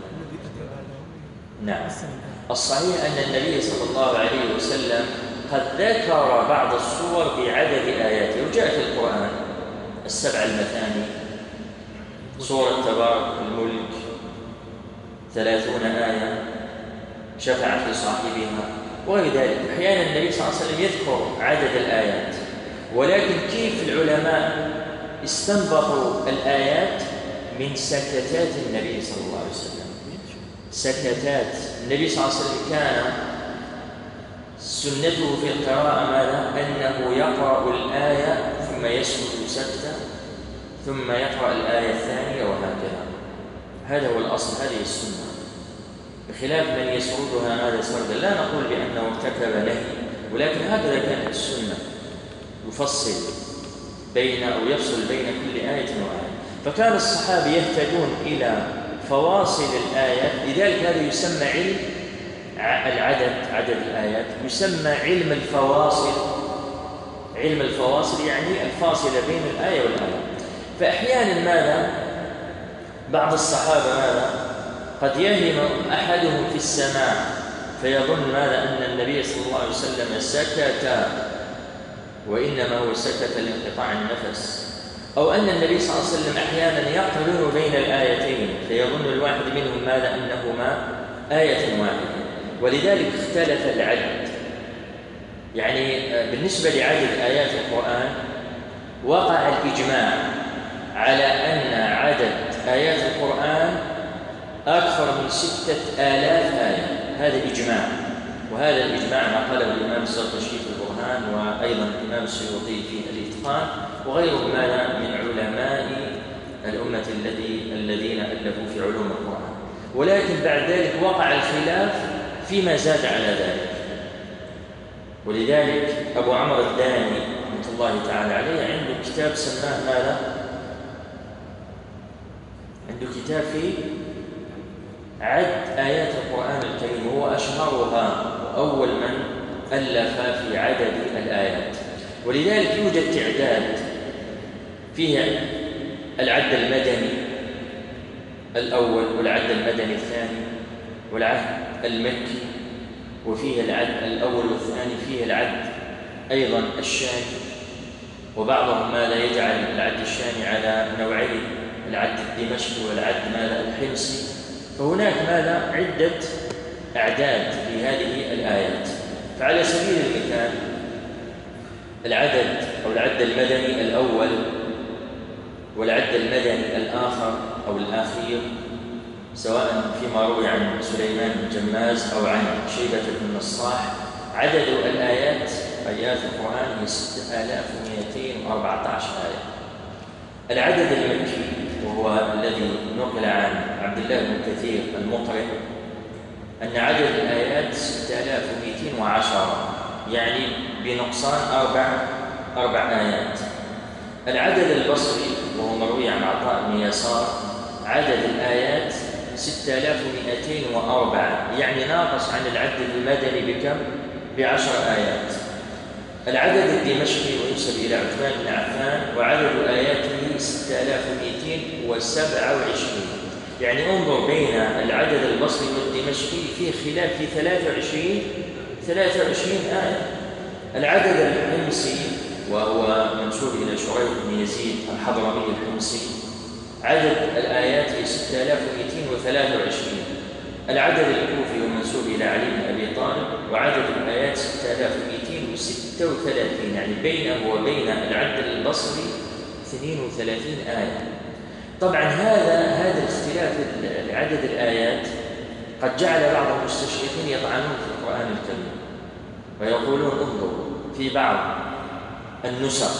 نعم. الصحيح أن النبي صلى الله عليه وسلم قد ذكر بعض الصور بعدد آياته، وجاء في القرآن 7 المثاني، سورة تبارك الملك 30 آية، شفع في صاحبها وغير ذلك. أحيانا النبي صلى الله عليه وسلم يذكر عدد الآيات، ولكن كيف العلماء استنبطوا الآيات؟ من سكتات النبي صلى الله عليه وسلم. سكتات النبي صلى الله عليه وسلم كان سنته في القراءة ماذا؟ أنه يقرأ الآية ثم يسكت سكتة ثم يقرأ الآية الثانية وهكذا. هذا هو الأصل، هذه السنة، بخلاف من يسردها هذا سردا. لا نقول بأنه ارتكب نهي، ولكن هكذا كانت السنة، يفصل بين أو يفصل بين كل آية وآية. فكان الصحابة يهتدون إلى فواصل الآيات، لذلك هذا يسمى علم عدد الآيات، يسمى علم الفواصل. علم الفواصل يعني الفاصلة بين الآية والآية. فأحيانا ماذا؟ بعض الصحابة ماذا؟ قد يهم أحدهم في السماع فيظن ماذا؟ أن النبي صلى الله عليه وسلم سكت، وإنما هو سكت لانقطاع النفس، أو أن النبي صلى الله عليه وسلم أحيانا يقرن بين الآيتين فيظن الواحد منهم ماذا؟ أنهما آية واحدة. ولذلك اختلف العدد. يعني بالنسبة لعدد آيات القرآن وقع الإجماع على أن عدد آيات القرآن أكثر من 6000 آية، هذا إجماع. وهذا الإجماع نقله الإمام الزركشي في البرهان، وأيضا الإمام السيوطي في الإتقان، وغيرهم من علماء الأمة الذين ألفوا في علوم القرآن. ولكن بعد ذلك وقع الخلاف فيما زاد على ذلك. ولذلك أبو عمرو الداني رحمة الله تعالى عليه عنده كتاب سماه ماذا؟ عنده كتاب في عد آيات القرآن الكريم، وهو أشهرها وأول من ألف في عدد الآيات. ولذلك يوجد تعداد فيه العد المدني الأول والعد المدني الثاني والعد المكي، وفيه العد الأول والثاني، فيه العد أيضا الشامي، وبعضهم ماذا يجعل العد الشامي على نوعين، العد الدمشقي والعد ماذا الحمصي. فهناك ماذا عدة أعداد في هذه الآيات. فعلى سبيل المثال العدد أو العد المدني الأول والعد المدني الآخر أو الأخير، سواء فيما روي عن سليمان بن جماز أو عن شيبة بن نصاح، عدد الآيات آيات القرآن هي 6214 آية. العدد المكي وهو الذي نقل عن عبد الله بن كثير المقرئ أن عدد الآيات 6210، يعني بنقصان أربع آيات. العدد البصري وهو مروي عن عطاء بن يسار، عدد الآيات 6204، يعني ناقص عن العدد المدني بكم؟ ب10 آيات. العدد الدمشقي وينسب إلى عثمان بن عفان، وعدد آياته 6227، يعني انظر بين العدد البصري والدمشقي في خلاف في 23 آية. العدد الحمصي وهو منسوب إلى شريح بن يزيد الحضرمي الحمصي، عدد الآيات 6223. العدد الكوفي ومنسوب إلى علي بن أبي طالب، وعدد الآيات 6236، يعني بينه وبين العدد البصري 32 آية. طبعا هذا الاختلاف لعدد الآيات قد جعل بعض المستشرقين يطعنون في القرآن الكريم ويقولون انظروا في بعض النسخ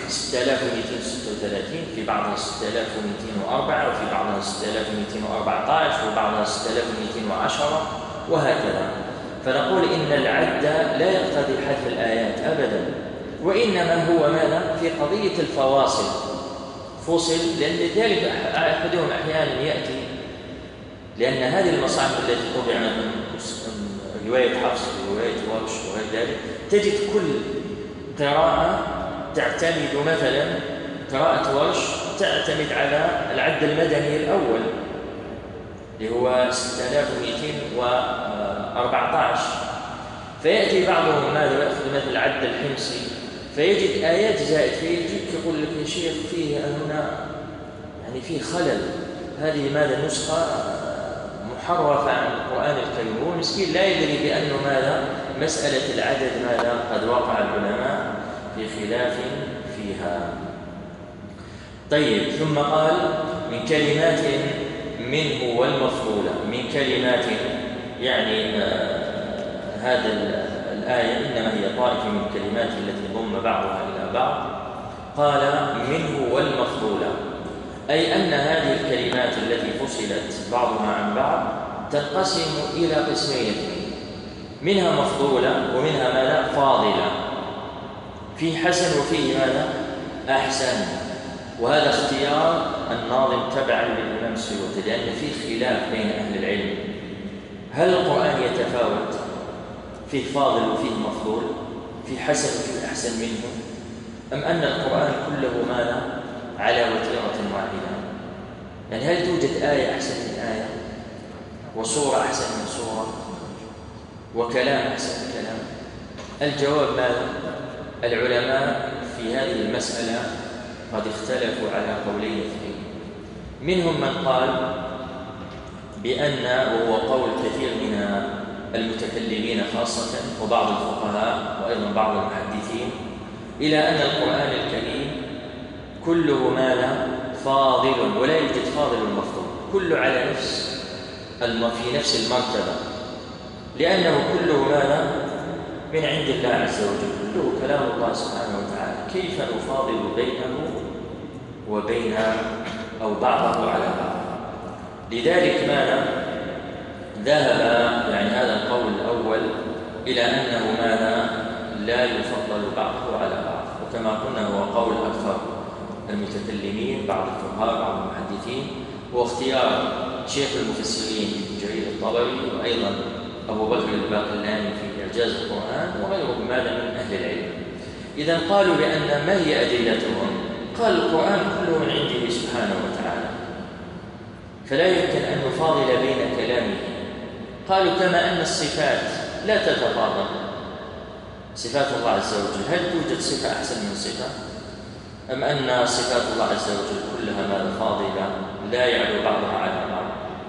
6236، في بعضها 6204، وفي بعضها 6214، وبعضها 6210 وهكذا. فنقول إن العد لا يقتضي حذف الآيات أبدا، وإنما هو ماذا؟ في قضية الفواصل فصل. لأن ذلك أحدهم أحيانا يأتي، لأن هذه المصاحف التي طبع من رواية حفص ورواية ورش وغير ذلك، تجد كل قراءة تعتمد، مثلا قراءة ورش تعتمد على العد المدني الأول اللي هو 6214، فيأتي بعضهم ماذا يأخذ مثل العد الحمصي فيجد آيات زائد، فيجيك يقول لك يا شيخ فيه هنا يعني فيه خلل، هذه ماذا نسخة محرفة عن القرآن الكريم. هو مسكين لا يدري بأنه ماذا مسألة العدد ماذا قد وقع العلماء في خلاف فيها. طيب، ثم قال من كلمات منه والمفضولة. من كلمات يعني هذا الآية إنما هي طائفة من الكلمات التي ضم بعضها إلى بعض، قال منه والمفضولة، أي أن هذه الكلمات التي فصلت بعضها عن بعض تنقسم إلى قسمين، منها مفضولة ومنها ماذا؟ فاضلة، في حسن وفيه ماذا؟ أحسن. وهذا اختيار الناظم تبعا للإمام السيوطي، لأن فيه خلاف بين أهل العلم، هل القرآن يتفاوت فيه فاضل وفيه مفضول، فيه حسن وفيه أحسن منه، أم أن القرآن كله ماذا؟ على وتيرة واحدة؟ يعني هل توجد آية أحسن من آية، وصورة أحسن من صورة، وكلام أحسن من كلام؟ الجواب ماذا؟ العلماء في هذه المسألة قد اختلفوا على قولين اثنين، منهم من قال بأن، وهو قول كثير من المتكلمين خاصة وبعض الفقهاء وأيضا بعض المحدثين، إلى أن القرآن الكريم كله ماذا؟ فاضل، ولا يوجد فاضل ومفضول، كله على في نفس المرتبة، لأنه كله ماذا؟ من عند الله عز وجل، كله كلام الله سبحانه وتعالى، كيف نفاضل بينه وبين أو بعضه على بعض؟ لذلك ماذا؟ ذهب يعني هذا القول الأول إلى أنه ماذا؟ لا يفضل بعضه على بعض، وكما قلنا هو قول أكثر المتكلمين، بعض الفقهاء بعض المحدثين، واختيار شيخ المفسرين جرير الطبري وأيضا أبو بكر الباقلاني في إعجاز القرآن وغيرهم ماذا من أهل العلم. إذن قالوا بأن ما هي أدلتهم؟ قال القرآن كله من عنده سبحانه وتعالى، فلا يمكن أن نفاضل بين كلامه. قالوا كما أن الصفات لا تتفاضل، صفات الله عز وجل هل توجد صفة أحسن من صفة، أم أن صفات الله عز وجل كلها ماذا؟ فاضلة لا يعلو بعضها على بعض؟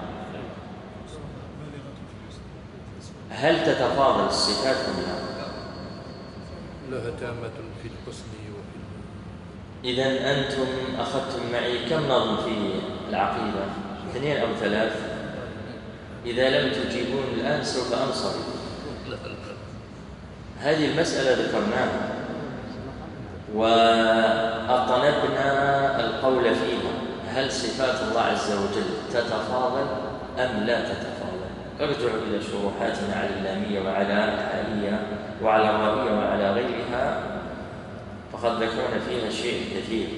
هل تتفاضل الصفات أم لا؟ لها تامة في الحسن وفي إذن أنتم أخذتم معي كم نظم في العقيدة؟ 2 أو 3؟ إذا لم تجيبون الآن سوف أنصرف. هذه المسألة ذكرناها وأطنبنا القول فيها، هل صفات الله عز وجل تتفاضل أم لا تتفاضل؟ ارجعوا إلى شروحاتنا على اللامية وعلى الحائية وعلى الرائية وعلى غيرها، فقد ذكرنا فيها شيء كثير.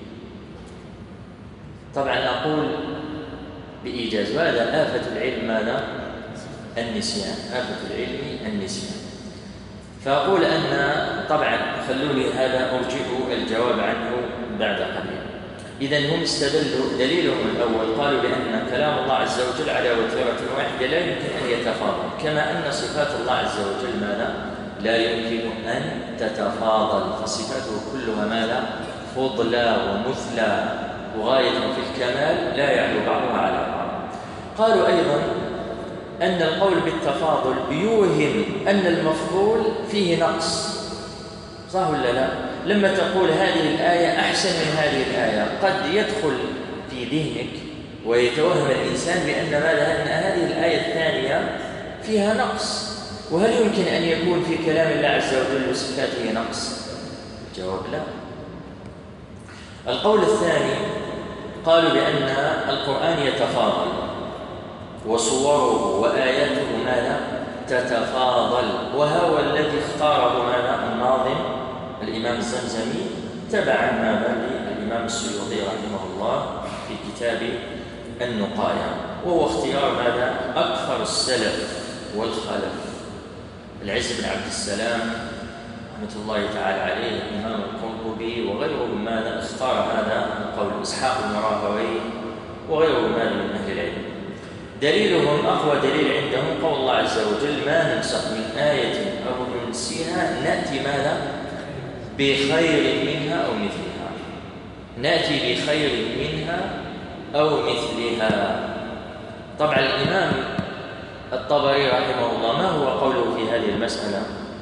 طبعا أقول بإيجاز، وهذا آفة العلم ماذا؟ النسيان، آفة العلم النسيان. فأقول أن طبعا خلوني هذا أرجئ الجواب عنه بعد قليل. إذن هم استدلوا، دليلهم الأول قالوا بأن كلام الله عز وجل على وتيرة واحدة لا يمكن أن يتفاضل، كما أن صفات الله عز وجل ماذا؟ لا يمكن أن تتفاضل، فصفاته كلها ماذا؟ فضلى ومثلى وغاية في الكمال لا يعلو بعضها على بعض. قالوا أيضا أن القول بالتفاضل يوهم أن المفضول فيه نقص، صح ولا لا؟ لما تقول هذه الآية أحسن من هذه الآية، قد يدخل في ذهنك ويتوهم الإنسان بأن ماذا؟ أن هذه الآية الثانية فيها نقص، وهل يمكن أن يكون في كلام الله عز وجل وصفاته نقص؟ الجواب لا. القول الثاني قالوا بأن القرآن يتفاضل وصوره وآياته ماذا؟ تتفاضل، وهو الذي اختاره ماذا؟ الناظم الإمام الزمزمي تبعا ماذا؟ للإمام السيوطي رحمه الله في كتاب النقايا، وهو اختيار ماذا؟ أكثر السلف والخلف، العز بن عبد السلام رحمة الله تعالى عليه، الإمام القرطبي وغيرهم ماذا؟ اختار هذا القول، إسحاق بن راهويه وغيرهم ماذا من أهل العلم. دليلهم أقوى دليل عندهم قول الله عز وجل: ما ننسخ من آية أو ننسيها نأتي ماذا؟ بخير منها أو مثلها، نأتي بخير منها أو مثلها. طبعا الإمام الطبري رحمه الله ما هو قوله في هذه المسألة؟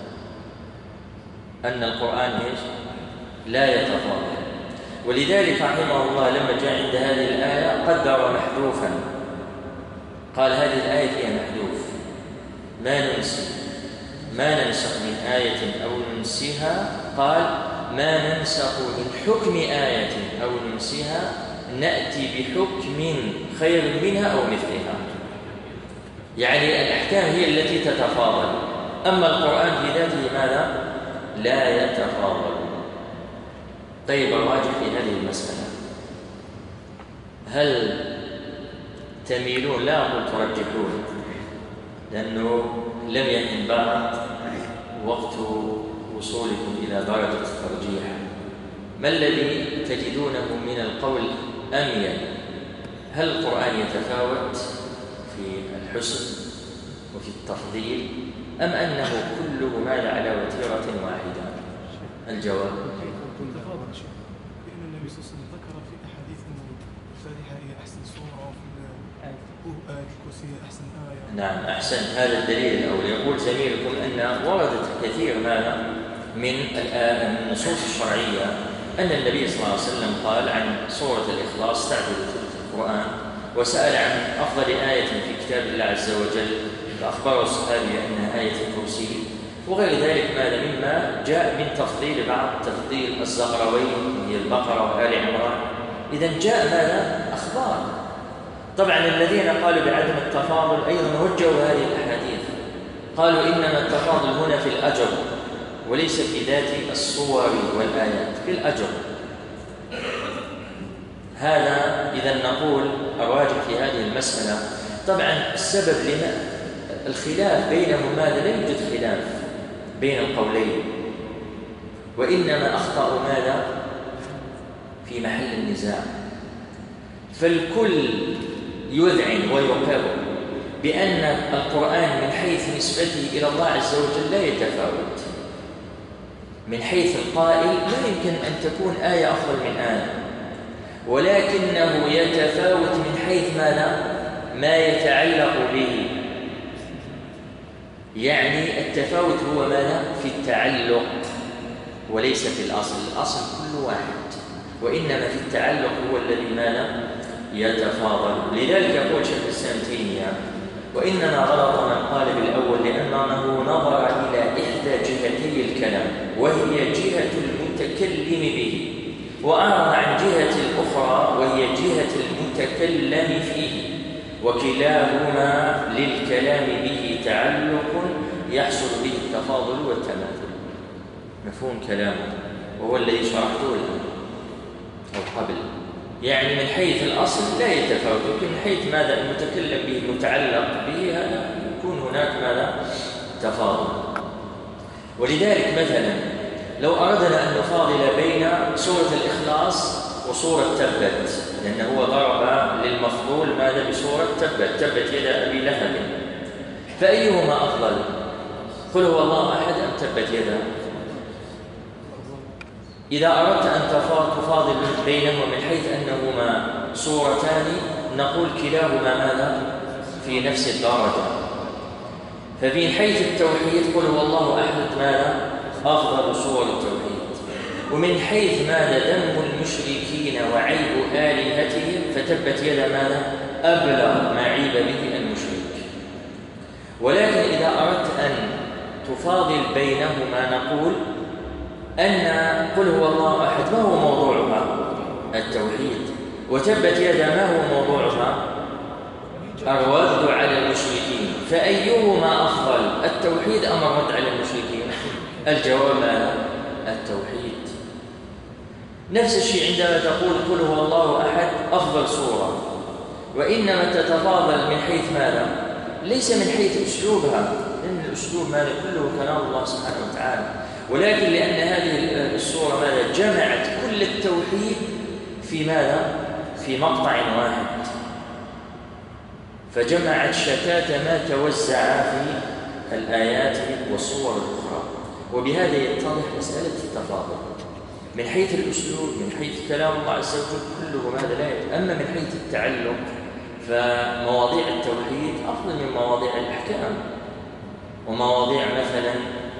أن القرآن إيش؟ لا يتفاضل، ولذلك رحمه الله لما جاء عند هذه الآية قدر محذوفا، قال هذه الآية فيها محذوف ما ننسي، ما ننسخ من آية أو ننسها، قال ما ننسخ من حكم آية أو ننسها نأتي بحكم خير منها أو مثلها. يعني الأحكام هي التي تتفاضل، أما القرآن في ذاته ماذا؟ لا يتفاضل. طيب الراجح في هذه المسألة، هل تميلون؟ لا أقول ترجحون، لأنه لم يكن بعد وقت وصولكم إلى درجة الترجيح. ما الذي تجدونه من القول أميل؟ هل القرآن يتفاوت في الحسن وفي التفضيل، أم أنه كله مال على وتيرة واحدة؟ الجواب تفاضل شيء، لأن النبي صلى الله عليه وسلم ذكر في أحاديث أنه الفاتحة هي أحسن سورة وآية الكرسي أحسن آية. نعم أحسن. هذا الدليل الأول. يقول زميلكم أن وردت كثير من النصوص الشرعية أن النبي صلى الله عليه وسلم قال عن سورة الإخلاص تعدل ثلث القرآن، وسأل عن أفضل آية في كتاب الله عز وجل فأخبره الصحابي أنها آية الكرسي، وغير ذلك مما جاء من تفضيل بعض تفضيل الزهروين هي البقرة وآل عمران. إذن جاء ماذا؟ أخبار. طبعا الذين قالوا بعدم التفاضل أيضا وجهوا هذه الأحاديث، قالوا إنما التفاضل هنا في الأجر وليس في ذات الصور والآيات، في الأجر. هذا إذا نقول الراجح في هذه المسألة. طبعا السبب لما الخلاف بينهم ماذا؟ لا يوجد خلاف بين القولين، وإنما أخطأوا ماذا؟ في محل النزاع. فالكل يذعن ويقر بأن القرآن من حيث نسبته إلى الله عز وجل لا يتفاوت. من حيث القائل لا يمكن أن تكون آية أفضل من آية، ولكنه يتفاوت من حيث ماذا؟ ما يتعلق به. يعني التفاوت هو ماذا؟ في التعلق وليس في الأصل. الأصل كل واحد، وإنما في التعلق هو الذي ماذا؟ يتفاضل. لذلك يقول شيخ الإسلام تيمية وإننا غلط من قال بالأول، لأنه نظر إلى إحدى جهتي الكلام وهي جهة المتكلم به، وأعرض عن جهة الأخرى وهي جهة المتكلم فيه، وكلاهما للكلام به تعلق يحصل به التفاضل والتماثل. مفهوم كلامه وهو الذي شرحته الآن أو قبل. يعني من حيث الأصل لا يتفاوت، لكن من حيث ماذا المتكلم به المتعلق به هذا يكون هناك ماذا؟ تفاضل. ولذلك مثلا لو أردنا أن نفاضل بين سورة الإخلاص وسورة تبت، لأنه هو ضرب للمفضول ماذا؟ بسورة تبت يد أبي لهب، فأيهما أفضل؟ قل هو الله أحد أم تبت يدا؟ إذا أردت أن تفاضل بينهما من حيث أنهما سورتان نقول كلاهما ماذا؟ في نفس الدرجة. ففي حيث التوحيد قل هو الله أحد ماذا؟ أفضل صور التوحيد. ومن حيث ماذا؟ ذم المشركين وعيب آلهتهم فتبت يد ماذا؟ أبلغ ما عيب به المشرك. ولكن إذا أردت أن تفاضل بينهما نقول أن قل هو الله أحد ما هو موضوعها؟ التوحيد. وتبت يدا ما هو موضوعها؟ الرد على المشركين. فأيهما أفضل؟ التوحيد أم الرد على المشركين؟ الجواب التوحيد. نفس الشيء عندما تقول قل هو الله أحد أفضل سورة، وإنما تتفاضل من حيث ماذا؟ ليس من حيث أسلوبها، لأن الأسلوب ماذا؟ كله كلام الله سبحانه وتعالى، ولكن لأن هذه السورة ماذا؟ جمعت كل التوحيد في ماذا؟ في مقطع واحد، فجمعت شتات ما توزع في الآيات والصور الأخرى. وبهذا يتضح مسألة التفاضل من حيث الأسلوب، من حيث كلام الله عز وجل كله ماذا؟ لا يتم. أما من حيث التعلق فمواضيع التوحيد أفضل من مواضيع الأحكام، ومواضيع مثلا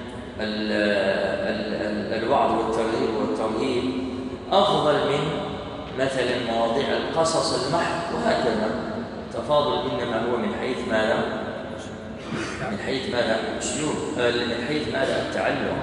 الوعظ والترغيب والترهيب أفضل من مثلا مواضيع القصص المحض، وهكذا. التفاضل إنما هو من حيث ماذا؟ من حيث ماذا أسلوب، من حيث ماذا التعلق.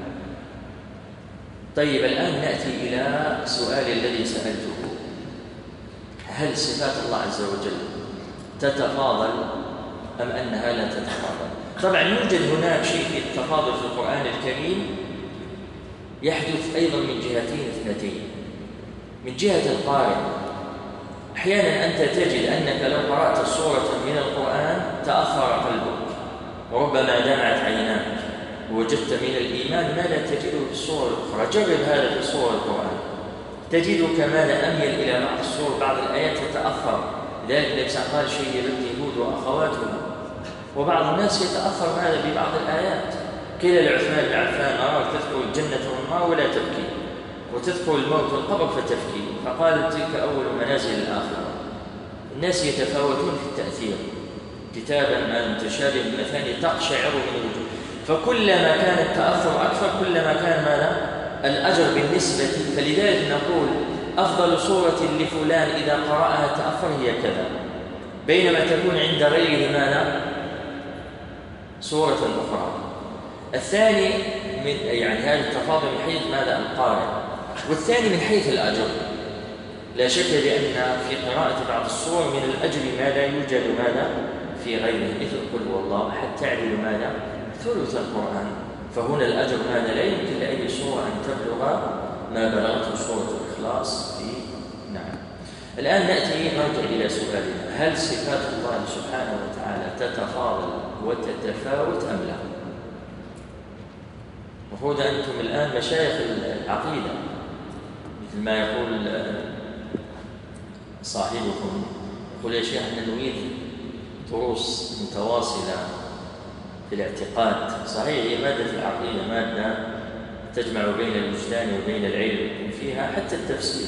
طيب الآن نأتي إلى سؤال الذي سألته: هل صفات الله عز وجل تتفاضل أم أنها لا تتفاضل؟ طبعا يوجد هناك شيء في التفاضل في القرآن الكريم يحدث أيضا من جهتين اثنتين. من جهة القارئ، أحيانا أنت تجد أنك لو قرأت سورة من القرآن تأثر قلبك وربما دمعت عيناك ووجدت من الإيمان ما لا تجده في السور الأخرى. جرب هذا في سور القرآن، تجدك ماذا أميل إلى بعض السور، بعض الآيات تتأثر. لذلك النبي صلى الله عليه وسلم قال: شيبت هود وأخواتها. وبعض الناس يتأثر ماذا ببعض الآيات. قيل لعثمان بن عفان: أراك تذكر الجنة والنار ولا تبكي، وتذكر الموت والقبر فتبكي. فقال: تلك أول منازل الآخرة. الناس يتفاوتون في التأثير، كتابا ما متشابه مثاني تقشعر من الوجوه. فكلما كان التأثر أكثر كلما كان ماذا الأجر بالنسبة. فلذلك نقول: أفضل صورة لفلان إذا قرأها تأثر هي كذا، بينما تكون عند غيره ماذا صورة أخرى. الثاني من هذا التفاضل من حيث ماذا القارئ، والثاني من حيث الأجر. لا شك بأن في قراءة بعض الصور من الأجر ما لا يوجد ماذا في غيره، مثل قل هو الله أحد تعدل ماذا ثلث القرآن. فهنا الأجر ماذا لا يمكن لأي صورة أن تبلغ ما بلغته صورة الإخلاص في. نعم. الآن نرجع إلى سؤالنا: هل صفات الله سبحانه وتعالى تتفاضل وتتفاوت أم لا؟ المفروض أنتم الآن مشايخ العقيدة، مثل ما يقول صاحبكم، يقول: يا شيخ احنا نريد دروس متواصلة في الاعتقاد. صحيح هي مادة العقيدة مادة تجمع بين الوجدان وبين العلم، وفيها حتى التفسير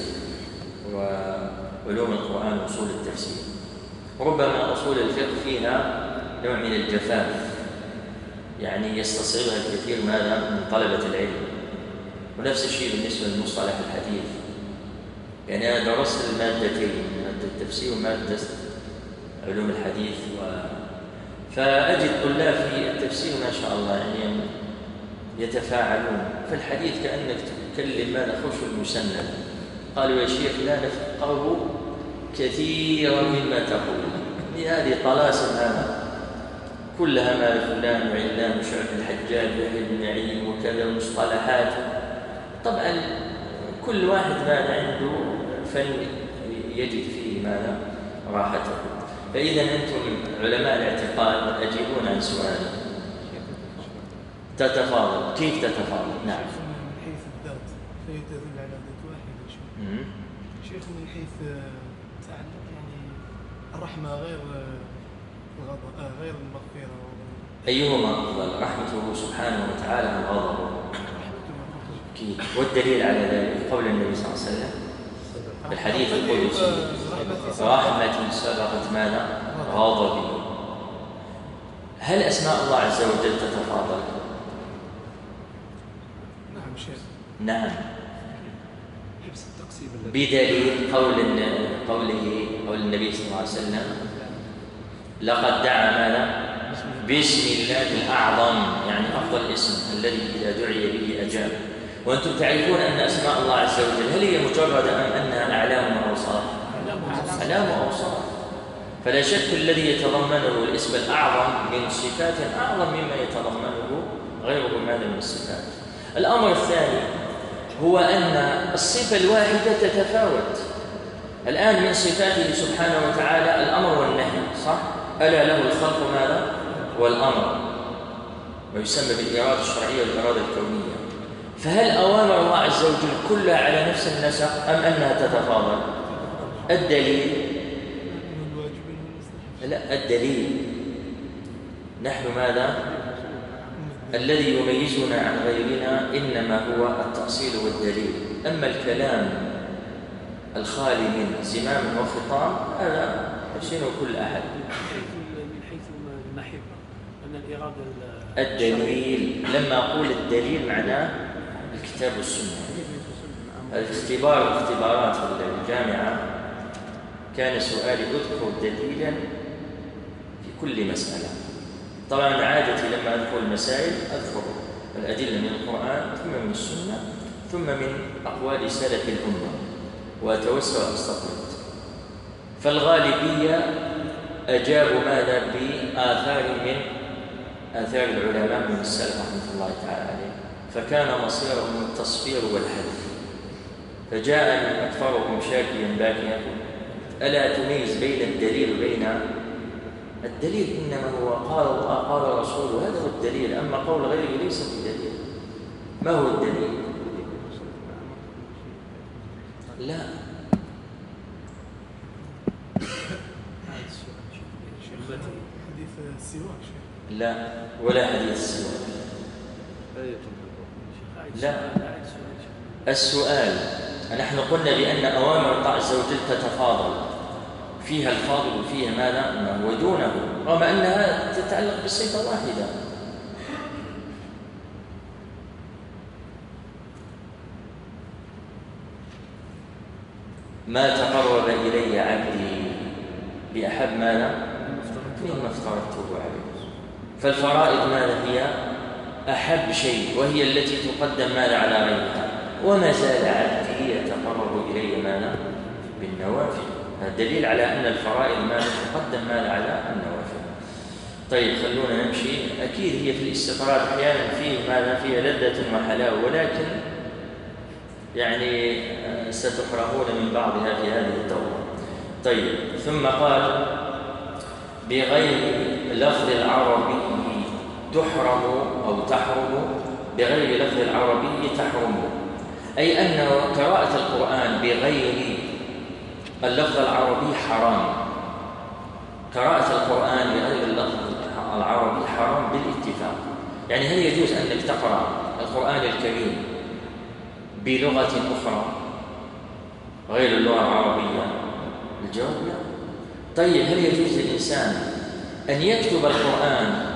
وعلوم القرآن وأصول التفسير. ربما أصول الفقه فيها نوع من الجفاف، يعني يستصعبها الكثير ماذا من طلبة العلم. ونفس الشيء بالنسبة لمصطلح الحديث. يعني أنا درست المادتين، مادة التفسير ومادة علوم الحديث، فأجد طلاب في التفسير ما شاء الله يعني يتفاعلون في الحديث كأنك تتكلم ماذا خش المسند. قالوا: يا شيخ لا نفقه كثيرا مما تقول. هذه طلاسم هذا كلها ما فلان وعلان وشعب الحجاج ويحيى بن معين وكذا مصطلحات. طبعا كل واحد ماذا عنده فن يجد فيه ماذا راحته. فإذا أنتم علماء الاعتقاد أجيبون عن سؤالي: تتفاضل، كيف تتفاضل؟ نعم. من حيث الذات فهي تدل على ذات واحدة. شيخ من حيث تعلق يعني الرحمة غير الغضب غير المغفرة. أيهما أفضل، رحمته سبحانه وتعالى أم غضبه؟ كيف؟ والدليل على ذلك قول النبي صلى الله عليه وسلم في الحديث القدسي: رحمتي سبقت ماذا؟ غضبي. هل أسماء الله عز وجل تتفاضل؟ نعم شيخ. نعم، بدليل قول النبي صلى الله عليه وسلم: لقد دعا ماذا؟ باسم الله الأعظم، يعني أفضل اسم الذي إذا دعي به أجاب. وأنتم تعرفون أن أسماء الله عز وجل هل هي مجرد أم أنها أعلام وأوصاف؟ أعلام وأوصاف. فلا شك الذي يتضمنه الاسم الأعظم من صفات أعظم مما يتضمنه غيره ماذا من الصفات. الأمر الثاني هو أن الصفة الواحدة تتفاوت. الآن من صفاته سبحانه وتعالى الأمر والنهي، صح؟ ألا له الخلق ماذا؟ والأمر، ويسمى بالإرادة الشرعية والإرادة الكونية. فهل أوامر الله عز وجل كلها على نفس النسق أم أنها تتفاضل؟ الدليل لا، الدليل نحن ماذا؟ الذي يميزنا عن غيرنا إنما هو التأصيل والدليل. أما الكلام الخالي من زمام وخطام هذا يحسنه كل أحد. من حيث المحبة أن الإرادة الدليل، لما أقول الدليل معناه الكتاب والسنة. الاختبارات في الجامعة كان سؤالي: اذكر دليلا في كل مسألة. طبعا عادتي لما أذكر المسائل أذكر الأدلة من القرآن ثم من السنة ثم من أقوال سلف الأمة وأتوسع واستطرد. فالغالبية أجابوا ماذا بآثار من آثار العلماء من السلف رحمة الله تعالى عليه، فكان مصيرهم التصفير والحذف. فجاء أكثرهم شاكيا باكيا ألا تميز بين الدليل وبين الدليل؟ إنما هو قال الله قال رسوله، هذا هو الدليل، أما قول غيره ليس بدليل. ما هو الدليل؟ لا حديث السواك لا ولا حديث السواك. لا السؤال، نحن قلنا بأن أوامر طاعة عز وجل تتفاضل، فيها الفاضل وفيها ماذا ما هو دونه، رغم أنها تتعلق بصفة واحدة. ما تقرب إلي عبدي بأحب ماذا مما افترضته عليه. فالفرائض ماذا هي أحب شيء، وهي التي تقدم ماذا على غيرها. وما زال عبدي يتقرب إلي ماذا بالنوافل. هذا دليل على أن الفرائض ماذا تقدم ماذا على النوافل. طيب خلونا نمشي. أكيد هي في الاستطراد أحيانا فيه ماذا فيها لذة وحلاوة، ولكن يعني ستحرمون من بعضها في هذه الدورة. طيب ثم قال بغير لفظ العربي تحرم أو تحرم، بغير لفظ العربي تحرم، أي أن قراءة القرآن بغير اللفظ العربي حرام. قراءة القرآن بغير اللفظ العربي حرام بالاتفاق. يعني هل يجوز أنك تقرأ القرآن الكريم بلغة أخرى غير اللغة العربية؟ الجواب لا. طيب هل يجوز للإنسان أن يكتب القرآن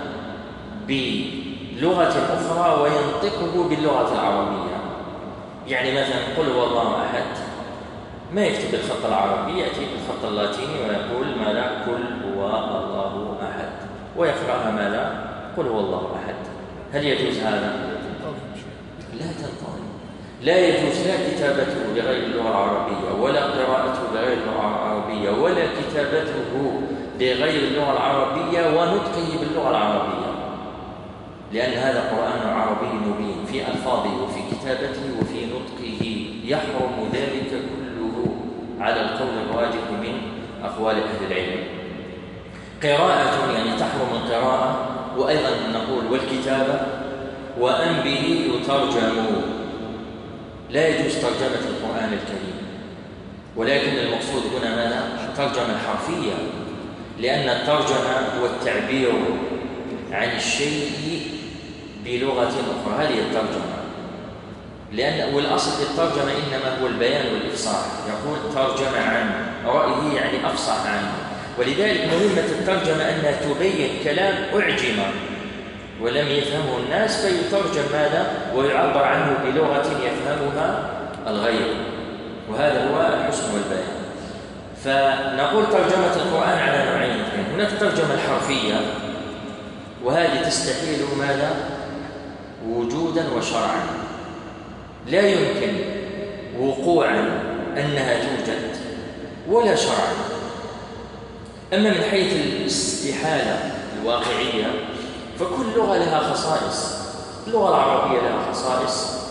بلغة أخرى وينطقه باللغة العربية؟ يعني مثلا قل هو الله أحد، ما يكتب بالخط العربي، يأتي بالخط اللاتيني ويقول ماذا قل هو الله أحد، ويقرأها ماذا قل هو الله أحد. هل يجوز هذا؟ لا تنطبق. لا يجوز لا كتابته بغير اللغة العربية ولا قراءته بغير اللغة العربية ولا كتابته بغير اللغة العربية ونطقه باللغة العربية، لأن هذا قرآن عربي مبين في ألفاظه وفي كتابته وفي نطقه. يحرم ذلك كله على القول الراجح من أقوال أهل العلم. قراءة يعني تحرم القراءة، وأيضا نقول والكتابة، وأن به يترجم. لا يجوز ترجمة القرآن الكريم، ولكن المقصود هنا ماذا؟ ترجمة حرفية، لأن الترجمة هو التعبير عن الشيء بلغة أخرى. هذه الترجمة، لأن والأصل في الترجمة إنما هو البيان والإفصاح. يقول ترجم عن رأيه يعني أفصح عنه، ولذلك مهمة الترجمة أنها تبين كلام أعجم ولم يفهمه الناس، فيترجم ماذا ويعبر عنه بلغة يفهمها الغير، وهذا هو الحسن والبيان. فنقول ترجمة القرآن على نوعين. هناك الترجمة الحرفية، وهذه تستحيل ماذا وجودا وشرعا، لا يمكن وقوعا أنها توجد ولا شرعا. أما من حيث الاستحالة الواقعية فكل لغة لها خصائص. اللغة العربية لها خصائص،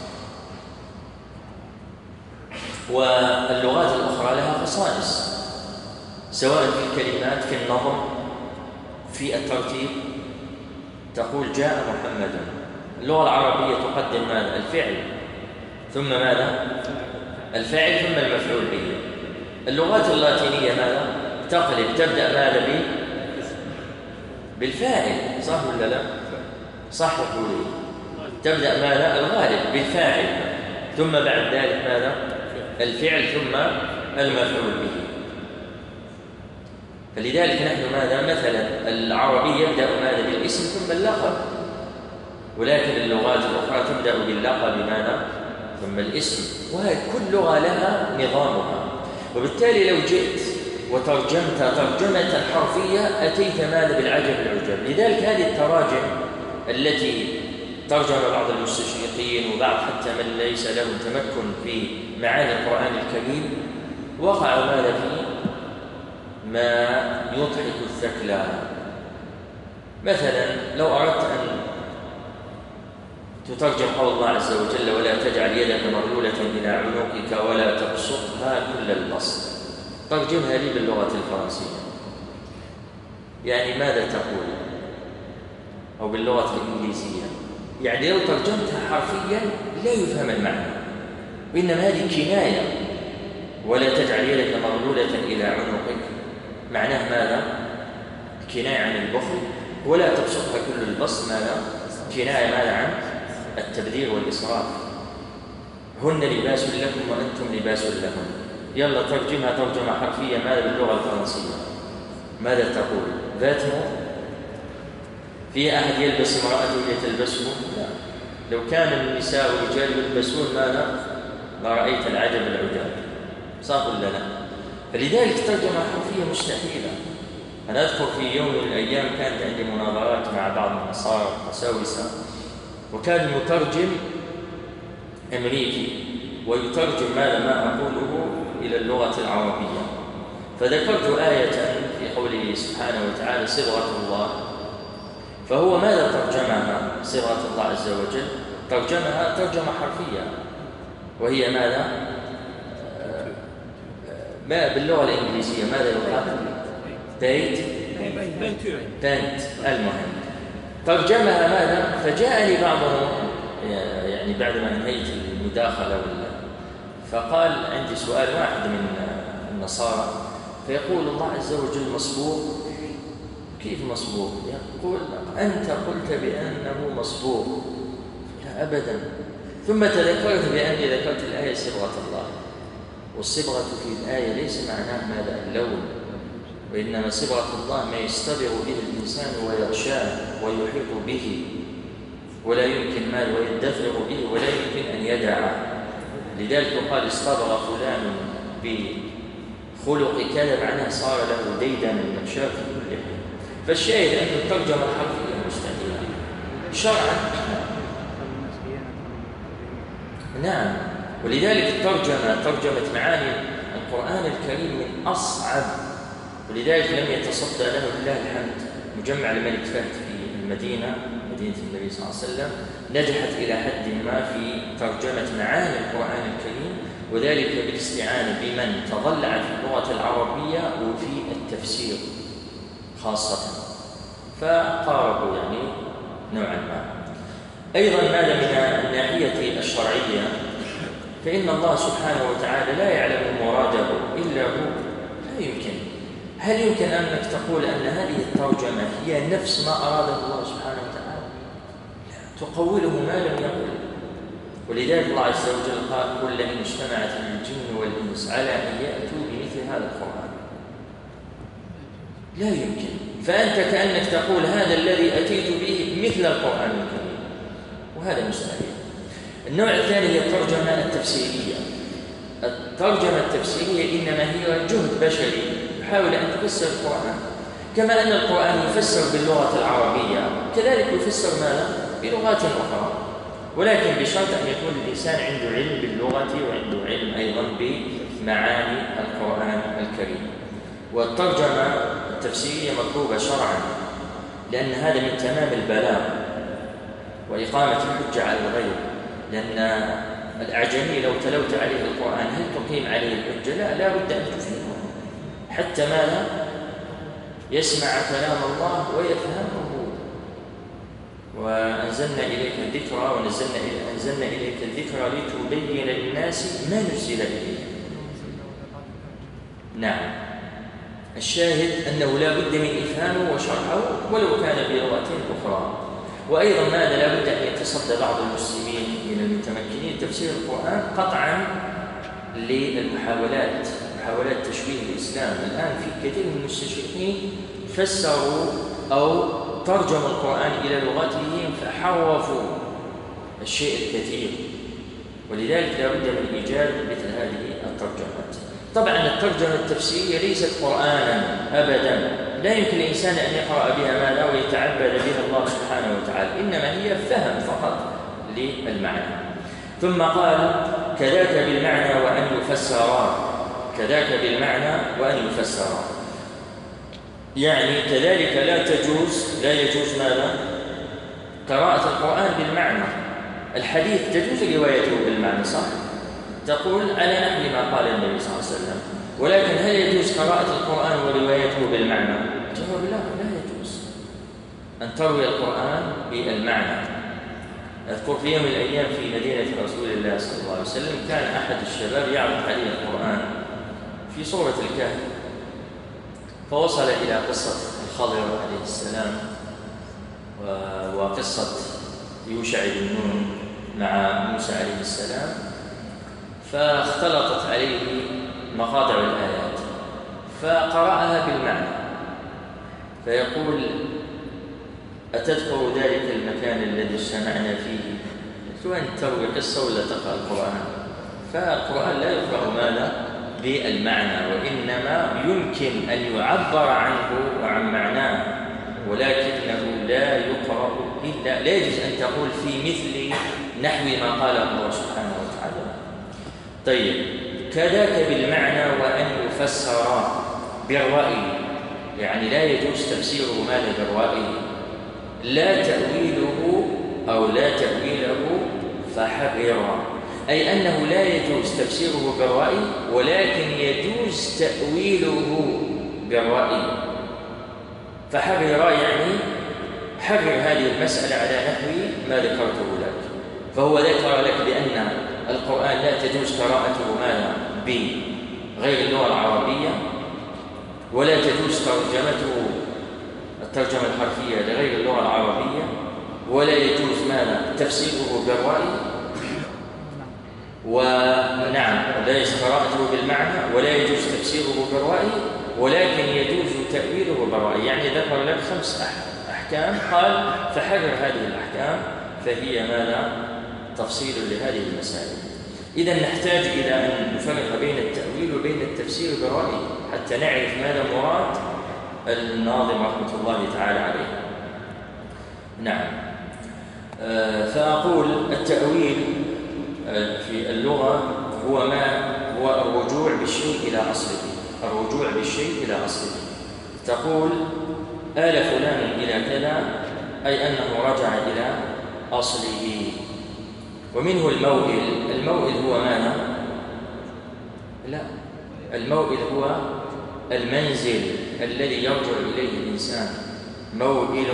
واللغات الأخرى لها خصائص، سواء في الكلمات، في النظم، في الترتيب. تقول جاء محمد، اللغة العربية تقدم ماذا؟ الفعل ثم ماذا؟ الفاعل ثم المفعول به. اللغات اللاتينية ماذا؟ تقلب، تبدأ ماذا به؟ بالفاعل، صح ولا لا؟ صح وقولي. تبدأ ماذا؟ الغالب بالفاعل، ثم بعد ذلك ماذا؟ الفعل ثم المفعول به. فلذلك نحن ماذا؟ مثلا العربي يبدأ ماذا؟ بالاسم ثم اللقب، ولكن اللغات الأخرى تبدأ باللقب ماذا؟ ثم الاسم. وهي كل لغة لها نظامها. وبالتالي لو جئت وترجمت ترجمة حرفية أتيت ماذا بالعجب العجب. لذلك هذه التراجم التي ترجم بعض المستشرقين وبعض حتى من ليس له تمكن في معاني القرآن الكريم وقع ماذا فيه ما يضحك الثكلى. مثلا لو أردت أن تترجم قول الله عز وجل ولا تجعل يدك مغلولة إلى عنقك ولا تبسطها كل البسط، ترجمها لي باللغة الفرنسية، يعني ماذا تقول؟ أو باللغة الإنجليزية، يعني لو ترجمتها حرفيا لا يفهم المعنى، وإنما هذه كناية. ولا تجعل يدك مغلولة إلى عنقك معناه ماذا؟ كناية عن البخل. ولا تبسطها كل البسط ماذا؟ كناية ماذا؟ عن التبذير والإسراف. هن لباس لكم وأنتم لباس لهم. يلا ترجمها ترجمة حرفية ماذا باللغة الفرنسية؟ ماذا تقول؟ ذاتمو؟ في أحد يلبس امرأته لتلبسه؟ لا. لو كان النساء والرجال يلبسون ماذا؟ لرأيت العجب العجاب، صح ولا لا؟ فلذلك ترجمة حرفية مستحيلة. أنا أذكر في يوم من الأيام كانت عندي مناظرات مع بعض النصارى القساوسة، وكان المترجم أمريكي ويترجم ما أقوله إلى اللغة العربية، فذكرت آية في قوله سبحانه وتعالى صبغة الله، فهو ماذا ترجمها؟ صبغة الله عز وجل ترجمها ترجمة حرفية، وهي ماذا؟ ما باللغة الإنجليزية ماذا يقال؟ بنت المهم ترجمها ماذا؟ فجاءني بعضهم يعني بعد ما انهيت المداخلة فقال عندي سؤال واحد من النصارى، فيقول الله عز وجل مصبوغ. كيف مصبوغ؟ يقول أنت قلت بأنه مصبوغ. لا أبدا. ثم تذكرت بأني ذكرت الآية صبغة الله، والصبغة في الآية ليس معناه ماذا؟ اللون، وإنما صبغة الله ما يستبغ به الإنسان ويغشاه ويحيط به ولا يمكن مال ويدفع به ولا يمكن أن يدعه. لذلك قال استبغ فلان بخلق كذا معناه صار له ديدا من مشاف كل حين. فالشاهد أن الترجمة الحرفية مستحيلة شرعا. نعم. ولذلك ترجمة معاني القرآن الكريم من أصعب، ولذلك لم يتصدى له لله الحمد مجمع الملك فهد في المدينة، مدينة النبي صلى الله عليه وسلم، نجحت إلى حد ما في ترجمة معاني القرآن الكريم، وذلك بالاستعانة بمن تضلع في اللغة العربية وفي التفسير خاصة، فقاربوا يعني نوعا ما. أيضا ماذا من الناحية الشرعية، فإن الله سبحانه وتعالى لا يعلم مراده إلا هو. لا يمكن. هل يمكن أنك تقول أن هذه الترجمة هي نفس ما أراده الله سبحانه وتعالى؟ لا، تقوله ما لم يقل. ولذلك الله عز وجل قال قل لئن اجتمعت الجن والإنس على أن يأتوا بمثل هذا القرآن لا يمكن. فأنت كأنك تقول هذا الذي أتيت به مثل القرآن الكريم، وهذا مستحيل. النوع الثاني هي الترجمة التفسيرية. الترجمة التفسيرية إنما هي جهد بشري يحاول أن تفسر القرآن، كما أن القرآن يفسر باللغة العربية كذلك يفسر ماذا؟ بلغات أخرى، ولكن بشرط أن يكون الإنسان عنده علم باللغة وعنده علم أيضا بمعاني القرآن الكريم. والترجمة التفسيرية مطلوبة شرعا، لأن هذا من تمام البلاغ وإقامة الحجة على الغير. لأن الأعجمي لو تلوت عليه القرآن هل تقيم عليه الحجة؟ لا بد أن تفهمه حتى ماذا؟ يسمع كلام الله ويفهمه. وأنزلنا إليك الذكرى أنزلنا إليك الذكرى لتبين للناس ما نزل إليه. نعم. الشاهد أنه لا بد من إفهامه وشرحه ولو كان بلغة أخرى. وأيضا ماذا لا بد أن يتصدى بعض المسلمين من المتمكنين تفسير القرآن قطعا للمحاولات، محاولات تشويه الإسلام. الآن في كثير من المستشرقين فسروا أو ترجموا القرآن إلى لغتهم فحرفوا الشيء الكثير، ولذلك لا بد من إيجاد مثل هذه الترجمات. طبعا الترجمة التفسيرية ليست قرآنا أبدا، لا يمكن الإنسان أن يقرأ بها ماذا ويتعبد بها الله سبحانه وتعالى، إنما هي فهم فقط للمعنى. ثم قال كذاك بالمعنى وأن يفسرا، كذاك بالمعنى وأن يفسرا، يعني كذلك لا يجوز ماذا؟ قراءة القرآن بالمعنى. الحديث تجوز روايته بالمعنى صح؟ تقول على نحو ما قال النبي صلى الله عليه وسلم، ولكن هل يجوز قراءة القرآن وروايته بالمعنى؟ جواب لا يجوز أن تروي القرآن بالمعنى. أذكر في يوم من الأيام في مدينة رسول الله صلى الله عليه وسلم كان أحد الشباب يعرض عليه القرآن في سورة الكهف، فوصل إلى قصة الخضر عليه السلام وقصة يوشع بن نون مع موسى عليه السلام، فاختلطت عليه مقاطع الآيات فقرأها بالمعنى، فيقول أتذكر ذلك المكان الذي اجتمعنا فيه؟ قلت أن تروي قصة ولا تقرأ القرآن؟ فالقرآن لا يقرأ ماذا؟ بالمعنى، وإنما يمكن أن يعبر عنه وعن معناه، ولكنه لا يقرأ إلا، لا يجوز أن تقول في مثل نحو ما قال الله سبحانه وتعالى. طيب كذاك بالمعنى وأن يفسر بالرأي، يعني لا يجوز تفسيره ماذا بالرأي، لا تأويله أو لا تأويله فحرر، أي أنه لا يجوز تفسيره بالرأي ولكن يجوز تأويله بالرأي. فحرر يعني حرر هذه المسألة على نحو ما ذكرته لك، فهو ذكر لك بأن القرآن لا تجوز قراءته ماذا بغير اللغة العربية، ولا تجوز ترجمته الترجمة الحرفية لغير اللغة العربية، ولا يجوز ماذا تفسيره بالرأي، ونعم لا يجوز قراءته بالمعنى ولا يجوز تفسيره بالرأي، ولكن يجوز تأويله بالرأي. يعني ذكر لك 5 أحكام، قال فحرر هذه الأحكام، فهي ماذا؟ تفصيل لهذه المسائل. إذا نحتاج إلى أن نفرق بين التأويل وبين التفسير بالرأي حتى نعرف ماذا مراد الناظم رحمة الله تعالى عليه. نعم. فأقول التأويل في اللغة هو الرجوع بالشيء إلى أصله، الرجوع بالشيء إلى أصله. تقول آل فلان إلى كذا، أي أنه رجع إلى أصله. ومنه الموئل. الموئل هو ماذا؟ لا، الموئل هو المنزل الذي يرجع إليه الإنسان، موئل.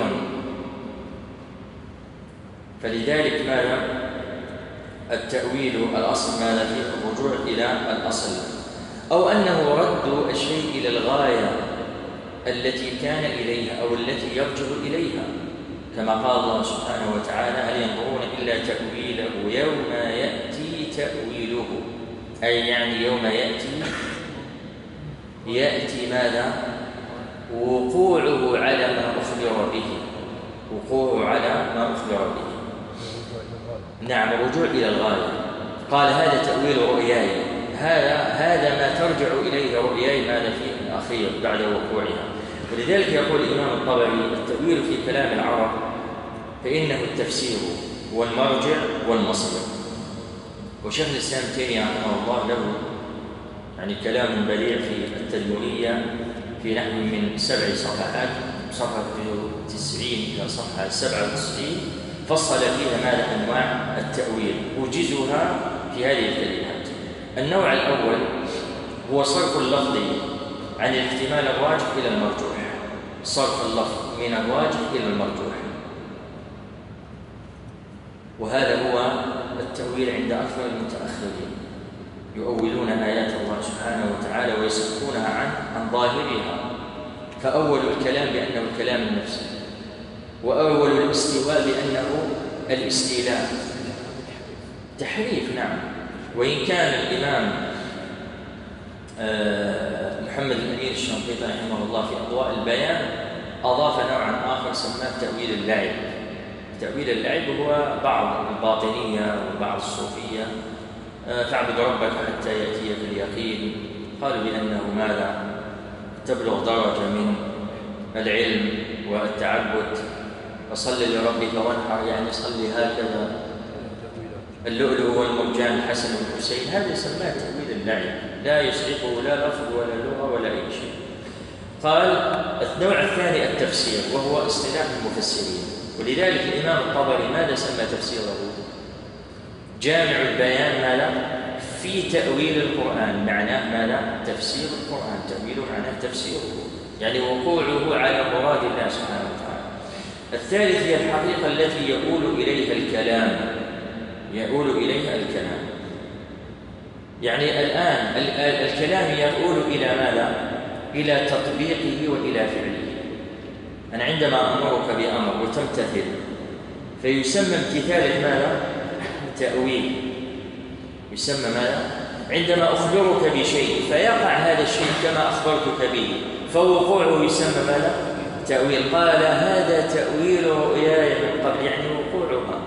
فلذلك ماذا؟ التأويل الأصل ماذا فيه؟ الرجوع إلى الأصل، أو أنه رد الشيء إلى الغاية التي كان إليها أو التي يرجع إليها، كما قال الله سبحانه وتعالى هل ينظرون إلا تأويله يوم يأتي تأويله، أي يعني يوم يأتي ماذا؟ وقوعه على ما أخبر به، وقوعه على ما أخبر به. نعم، الرجوع إلى الغاية. قال هذا تأويل رؤياي، هذا ما ترجع إليه رؤياي ماذا فيه الأخير بعد وقوعها. ولذلك يقول الإمام الطبري التأويل في كلام العرب فإنه التفسير والمرجع والمصدر. وشيخ الإسلام تيمية رحمه الله له يعني كلام بديع في التدمرية في نحو من 7 صفحات، صفحة 90 إلى صفحة 97، فصل فيها ماذا أنواع التأويل، أوجزها في هذه الكلمات. النوع الأول هو صرف اللفظ عن الاحتمال الراجح إلى المرجوح، صرف اللفظ من الراجح إلى المرجوح، وهذا هو التأويل عند أكثر المتأخرين، يؤولون آيات الله سبحانه وتعالى ويصرفونها عن ظاهرها، فأول الكلام بأنه الكلام النفسي، وأول الاستواء بأنه الاستيلاء، تحريف. نعم. وإن كان الإمام محمد الأمين الشنقيطي رحمه الله في أضواء البيان أضاف نوعا آخر سماه تأويل اللعب. تأويل اللعب هو بعض الباطنية وبعض الصوفية، فاعبد ربك حتى يأتيك اليقين، قالوا بأنه ماذا تبلغ درجة من العلم والتعبد، وصل لربك وانحر، يعني صلي هكذا اللؤلؤ والمرجان الحسن والحسين، هذا يسمى تأويل اللعب، لا يسبقه لا لفظ ولا لغة ولا أي شيء. قال النوع الثاني التفسير، وهو اصطلاح المفسرين، ولذلك الإمام الطبري ماذا سمى تفسيره؟ جامع البيان ماذا؟ في تأويل القرآن، معناه ماذا؟ تفسير القرآن، تأويله معناه تفسيره، يعني وقوعه على مراد الله سبحانه وتعالى. الثالث هي الحقيقة التي يؤول إليها الكلام، يعني الآن الكلام يؤول إلى ماذا؟ إلى تطبيقه وإلى فعله. أنا عندما أمرك بأمر وتمتثل فيسمى امتثالك ماذا؟ تأويل. يسمى ماذا؟ عندما أخبرك بشيء فيقع هذا الشيء كما أخبرتك به، فوقوعه يسمى ماذا؟ تأويل. قال هذا تأويل رؤياي من قبل، يعني وقوعها.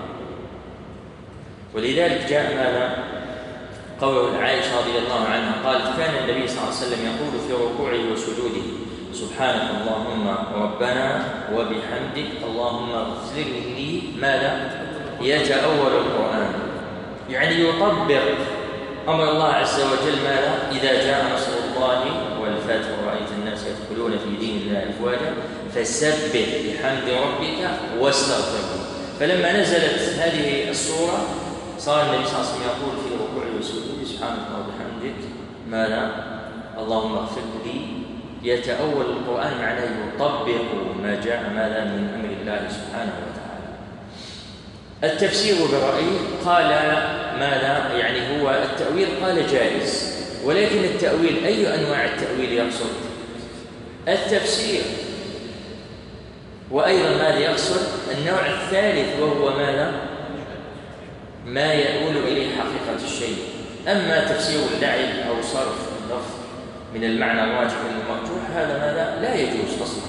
ولذلك جاء ماذا؟ قول عائشة رضي الله عنها قالت كان النبي صلى الله عليه وسلم يقول في ركوعه وسجوده سبحانك اللهم ربنا وبحمدك اللهم اغفر لي ماذا؟ يتأول القرآن، يعني يطبق أمر الله عز وجل ماذا؟ إذا جاء نصر الله والفتح ورأيت الناس يدخلون في دين الله أفواجا فسبح بحمد ربك واستغفره. فلما نزلت هذه السورة صار النبي صلى الله عليه وسلم يقول في ركوعه وسجوده سبحانك وبحمدك ماذا؟ اللهم اغفر لي، يتأول القرآن معناه يطبق ما جاء ماذا من أمر الله سبحانه وتعالى. التفسير برأيه قال ماذا؟ يعني هو التأويل قال جائز، ولكن التأويل أي أنواع التأويل يقصد؟ التفسير. وأيضا ماذا يقصد؟ النوع الثالث وهو ماذا؟ ما يؤول إليه حقيقة الشيء. أما تفسير اللعب أو صرف اللفظ من المعنى الراجح المرجوح هذا ماذا؟ لا يجوز أصلا.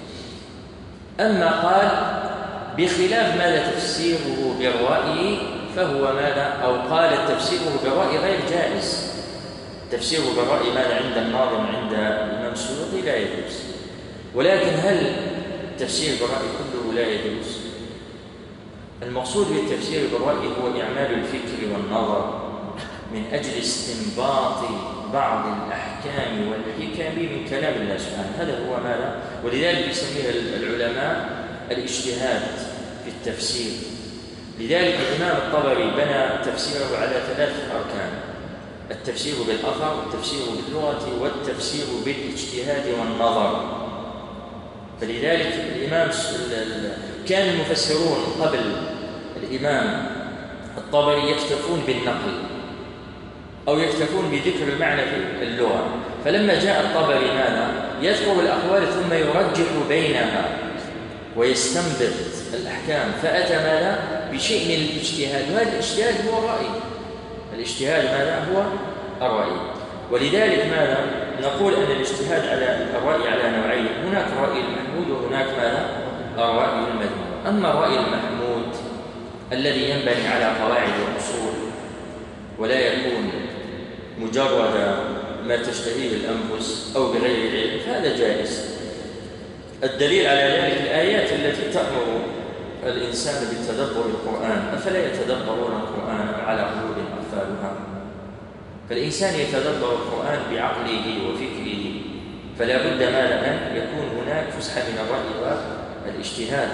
أما قال بخلاف ماذا تفسيره بالرأي فهو ماذا؟ أو قال تفسيره بالرأي غير جائز. تفسيره بالرأي ماذا عند الناظم عند الإمام السيوطي لا يجوز. ولكن هل التفسير بالرأي كله لا يجوز؟ المقصود بالتفسير بالرأي هو إعمال الفكر والنظر من أجل استنباط بعض الأحكام والحكم من كلام الله سبحانه، هذا هو ماذا؟ ولذلك يسميه العلماء الاجتهاد في التفسير. لذلك الإمام الطبري بنى تفسيره على 3 أركان: التفسير بالأثر، والتفسير باللغة، والتفسير بالاجتهاد والنظر. فلذلك الإمام كان المفسرون قبل الإمام الطبري يكتفون بالنقل أو يكتفون بذكر المعنى في اللغة، فلما جاء الطبري ماذا؟ يذكر الأقوال ثم يرجح بينها ويستنبط الأحكام، فأتى ماذا؟ بشيء من الاجتهاد، وهذا الاجتهاد هو الرأي. الاجتهاد ماذا؟ هو الرأي. ولذلك ماذا؟ نقول أن الاجتهاد على الرأي على نوعين: هناك الرأي المحمود وهناك ماذا؟ الرأي المذموم. أما الرأي المحمود الذي ينبني على قواعد وأصول ولا يكون مجرد ما تشتهيه الأنفس أو بغير علم فهذا جائز. الدليل على ذلك الآيات التي تأمر الإنسان بالتدبر القرآن: أفلا يتدبرون القرآن على قلوب أقفالها؟ فالإنسان يتدبر القرآن بعقله وفكره، فلا بد ماذا أن يكون هناك فسحة من الرأي والاجتهاد.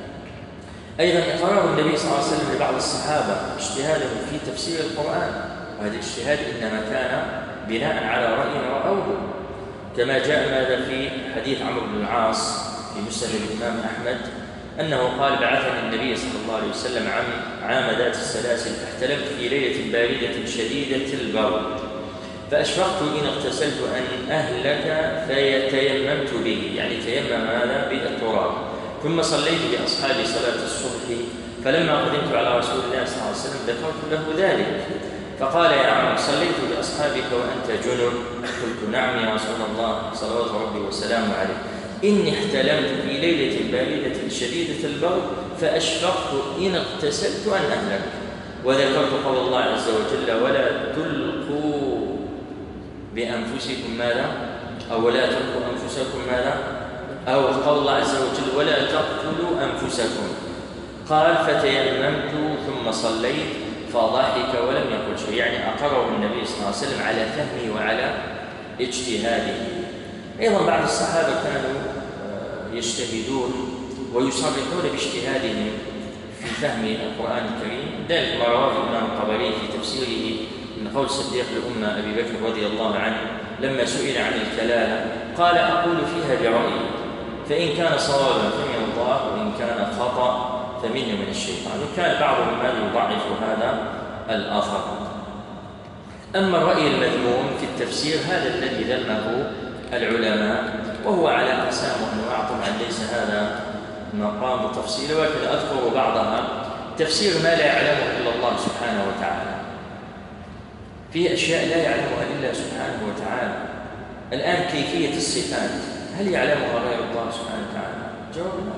أيضا إقرار النبي صلى الله عليه وسلم لبعض الصحابة اجتهادهم في تفسير القرآن، وهذا الاجتهاد إنما كان بناء على رأي رأوه، كما جاء ماذا في حديث عمرو بن العاص في مسند الإمام أحمد أنه قال: بعثني النبي صلى الله عليه وسلم عام ذات السلاسل، فاحتلمت في ليلة باردة شديدة البرد، فأشفقت إن اغتسلت أن أهلك فتيممت به، يعني تيمم هذا بالتراب، ثم صليت بأصحابي صلاة الصبح، فلما قدمت على رسول الله صلى الله عليه وسلم ذكرت له ذلك، فقال: يا عمرو صليت بأصحابك وأنت جنب؟ قلت: نعم يا رسول الله صلوات ربي وسلامه عليه، إني احتلمت في ليلة باردة شديدة البرد فأشفقت إن اغتسلت أن أهلك، وذكرت قول الله عز وجل: ولا تلقوا بأنفسكم ماذا؟ أو ولا تلقوا أنفسكم ماذا؟ أو قول الله عز وجل ولا تقتلوا أنفسكم. قال فتيممت ثم صليت فضحك ولم يقل شيء، يعني أقره النبي صلى الله عليه وسلم على فهمه وعلى اجتهاده. أيضا بعض الصحابة كانوا يجتهدون ويصرحون باجتهادهم في فهم القرآن الكريم. ذلك ما رواه الإمام الطبري في تفسيره من قول صديق الأمة أبي بكر رضي الله عنه لما سئل عن الكلالة قال أقول فيها برأيي، فإن كان صوابا فمن الله وإن كان خطأ فمنه من الشيطان. وكان بعضهم ماذا يضعف هذا الأثر. أما الرأي المذموم في التفسير هذا الذي ذمه العلماء، وهو على أقسام وأنواع، طبعا ليس هذا مقام تفصيل، ولكن أذكر بعضها. تفسير ما لا يعلمه إلا الله سبحانه وتعالى، فيه أشياء لا يعلمها إلا سبحانه وتعالى. الآن كيفية الصفات هل يعلمها غير الله سبحانه وتعالى؟ جواب لا.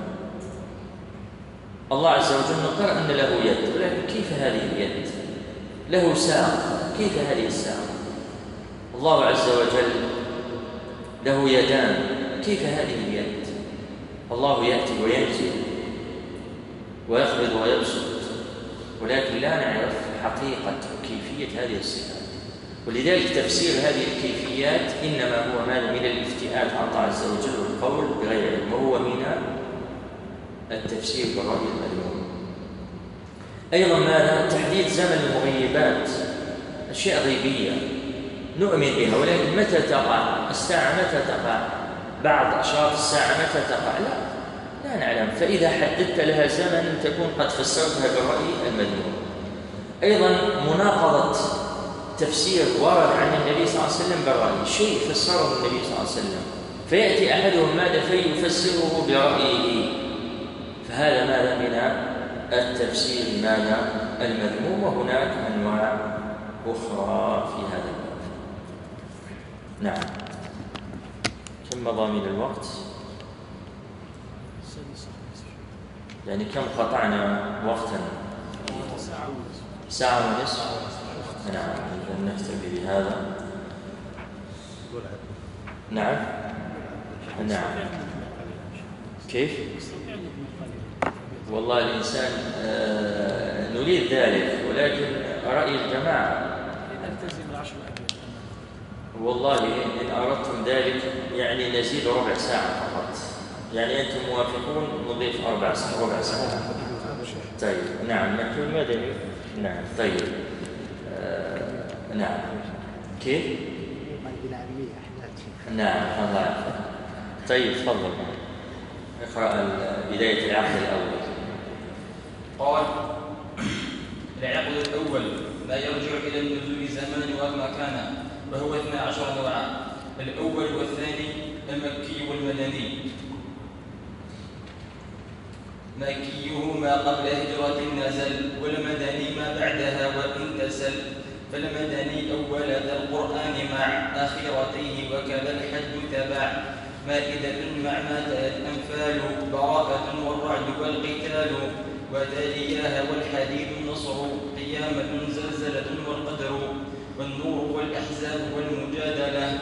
الله عز وجل نقر أن له يد، ولكن كيف هذه اليد؟ له ساق، كيف هذه الساق؟ الله عز وجل له يدان، كيف هذه اليد؟ الله يأتي وينزل ويقبض ويبسط، ولكن لا نعرف حقيقة كيفية هذه الصفات. ولذلك تفسير هذه الكيفيات إنما هو من الافتئات عن الله عز وجل والقول بغير علم، وهو من التفسير بالرأي المذموم. أيضا ماذا؟ تحديد زمن المغيبات، أشياء غيبية نؤمن بها، ولكن متى تقع؟ الساعة متى تقع؟ بعض أشراط الساعة متى تقع؟ لا نعلم. فإذا حددت لها زمن تكون قد فسرتها بالرأي المذموم. أيضا مناقضة تفسير ورد عن النبي صلى الله عليه وسلم بالرأي، شيء فسره النبي صلى الله عليه وسلم فيأتي أحدهم ماذا فيفسره برأيه، فهذا ماذا من التفسير ماذا المذموم. وهناك أنواع أخرى في هذا الباب. نعم. كم مضى من الوقت؟ يعني كم قطعنا وقتا؟ ساعة ونصف. نعم، إذن نكتفي بهذا. نعم. كيف؟ والله الإنسان نريد ذلك، ولكن رأي الجماعة والله إن أردتم ذلك يعني نزيد ربع ساعة فقط، يعني أنتم موافقون نضيف ربع ساعة. طيب. نعم. مكي المدني. نعم. طيب. نعم. كيف؟ نعم. الله يعافيك. طيب تفضل اقرأ بداية العقد الأول. قال: العقد الأول لا يرجع إلى النزول زمان ومكانا، وهو 12 نوعا: الأول والثاني المكي والمدني. مكيه ما قبل هجرة نزل، والمدني ما بعدها وإن تسل. فالمدني أول ذا القرآن مع آخرته، وكذا الحج تبع. مائدة مع ما تلت أنفال، براءة والرعد والقتال، وتالياها والحديد النصر، قيامة زلزلة والقدر، والنور والأحزاب والمجادلة.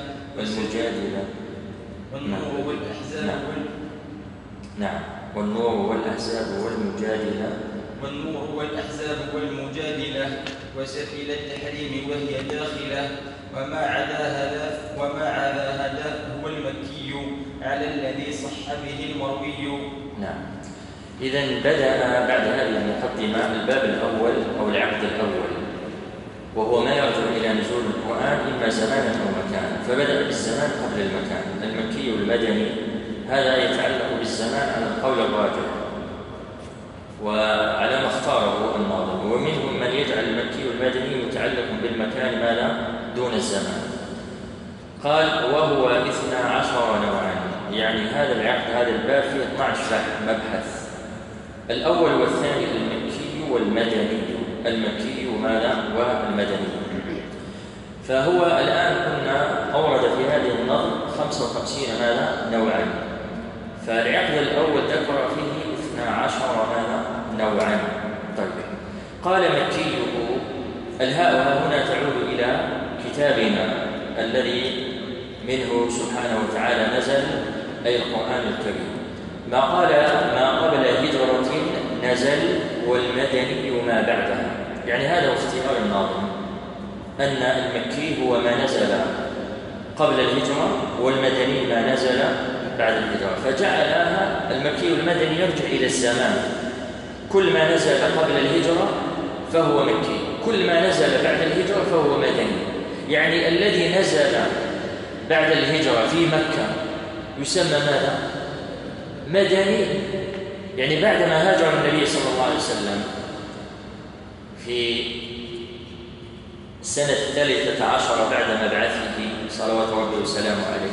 والنور والأحزاب نعم. والنور والأحزاب والمجادلة. والنور والأحزاب والمجادلة، وسفيل التحريم وهي داخلة. وما عدا هذا هو المكي على الذي صح به المروي. نعم. إذن بدأ بعد هذه المقدمة الباب الأول أو العقد الأول، وهو ما يرجع إلى نزول القرآن إما زمانا أو مكانا، فبدأ بالزمان قبل المكان. المكي والمدني هذا يتعلق بالزمان على القول الراجح وعلى ما اختاره الناظم، ومنهم من يجعل المكي والمدني متعلق بالمكان ماذا دون الزمان. قال: وهو 12 نوعا، يعني هذا العقد هذا الباب فيه 12 مبحث. الأول والثاني المكي والمدني. المكي ماذا والمدني. فهو الآن كنا أورد في هذه النظم 55 ماذا نوعا، فالعقد الأول ذكر فيه 12 ماذا نوعا. طيب. قال: مكيه. الهاء هنا تعود إلى كتابنا الذي منه سبحانه وتعالى نزل أي القرآن الكريم. ما قبل هجرة نزل والمدني وما بعدها، يعني هذا هو اختيار الناظم، أن المكي هو ما نزل قبل الهجرة والمدني ما نزل بعد الهجرة، فجعلها المكي والمدني يرجع إلى الزمان، كل ما نزل قبل الهجرة فهو مكي، كل ما نزل بعد الهجرة فهو مدني. يعني الذي نزل بعد الهجرة في مكة يسمى ماذا؟ مدني، يعني بعدما هاجر النبي صلى الله عليه وسلم في السنة 13 بعد مبعثه صلوات ربي وسلامه عليه.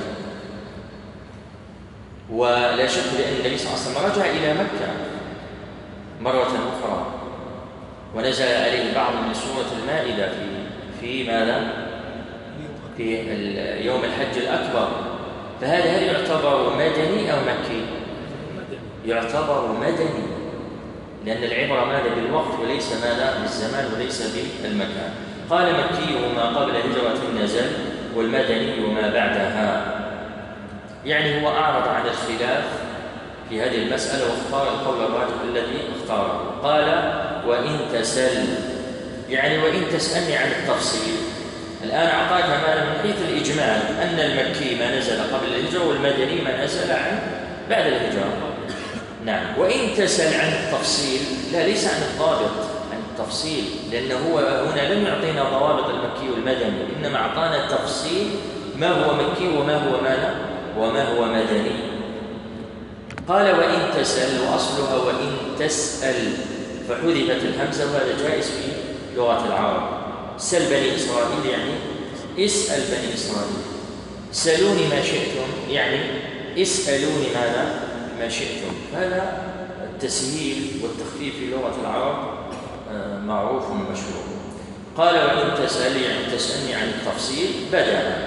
ولا شك بأن النبي صلى الله عليه وسلم رجع إلى مكة مرة أخرى، ونزل عليه بعض من سورة المائدة في ماذا؟ في يوم الحج الأكبر. فهذا هل يعتبر مدني أو مكي؟ يعتبر مدني، لأن العبرة ماذا؟ بالوقت وليس ماذا؟ بالزمان وليس بالمكان. قال مكي وما قبل هجرة نزل والمدني وما بعدها، يعني هو أعرض عن الخلاف في هذه المسألة واختار القول الراجح الذي اختاره. قال وإن تسل، يعني وإن تسألني عن التفصيل. الآن أعطاك ماذا؟ من حيث الإجمال أن المكي ما نزل قبل الهجرة والمدني ما نزل عن بعد الهجرة. نعم. وإن تسأل عن التفصيل، لا، ليس عن الضابط، عن التفصيل، لأنه هو هنا لم يعطينا ضوابط المكي والمدني، إنما أعطانا تفصيل ما هو مكي وما هو ماذا؟ وما هو مدني. قال وإن تسأل، وأصلها وإن تسأل فحذفت الهمزة، وهذا جائز في لغة العرب. سل بني إسرائيل يعني اسأل بني إسرائيل، سألوني ما شئتم يعني اسألوني ماذا؟ ما شئتم. هذا التسهيل والتخفيف في لغة العرب معروف ومشهور. قال وإن تسأل يعني تسألني عن التفصيل. بدأ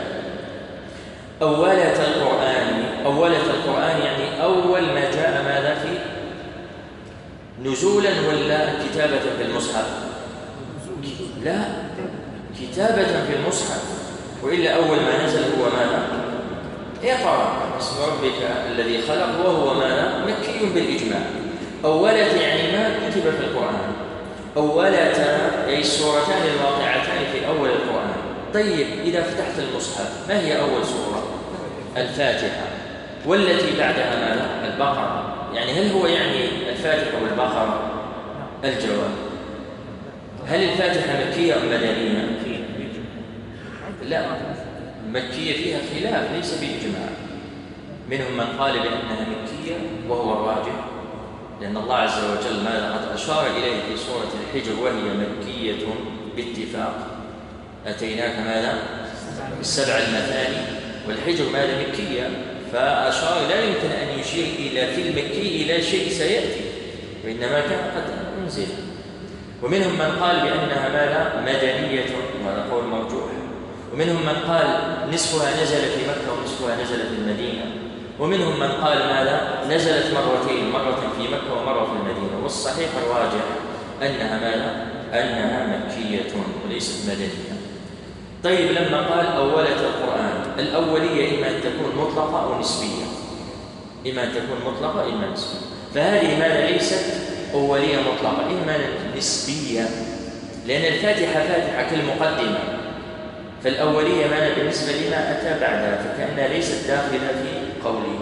أولة القرآن، أولة القرآن يعني أول ما جاء ماذا؟ في نزولا ولا كتابة في المصحف؟ لا، كتابة في المصحف، وإلا أول ما نزل هو ماذا؟ اقرأ باسم ربك الذي خلق، وهو ماذا؟ مكي بالإجماع. أولة يعني ما كتب في القرآن، أولة أي السورتان الواقعتان في أول القرآن. طيب إذا فتحت المصحف ما هي أول سورة؟ الفاتحة، والتي بعدها ماذا؟ البقرة. يعني هل هو يعني الفاتحة والبقرة؟ الجواب هل الفاتحة مكية أم مدنية؟ لا، مكية فيها خلاف ليس بإجماع. منهم من قال بأنها مكية وهو الراجح، لأن الله عز وجل ماذا؟ قد أشار إليه في سورة الحجر وهي مكية باتفاق. أتيناك ماذا؟ السبع المثاني، والحجر ماذا؟ مكية، فأشار لا يمكن أن يشير إلى في المكي إلى شيء سيأتي، وإنما كان قد أنزل. ومنهم من قال بأنها ماذا؟ مدنية، وهذا قول مرجوح. ومنهم من قال نصفها نزل في مكة ونصفها نزل في المدينة. ومنهم من قال ماذا؟ نزلت مرتين، مرة في مكة ومرة في المدينة. والصحيح الراجح أنها ماذا؟ أنها مكية وليست مدنية. طيب لما قال أولة القرآن، الأولية إما أن تكون مطلقة أو نسبية، إما أن تكون مطلقة إما نسبية. فهذه ماذا؟ ليست أولية مطلقة، إما نسبية، لأن الفاتحة فاتحة كالمقدمة، فالأولية ماذا؟ بالنسبة لما أتى بعدها، فكأنها ليست داخلة في قوله.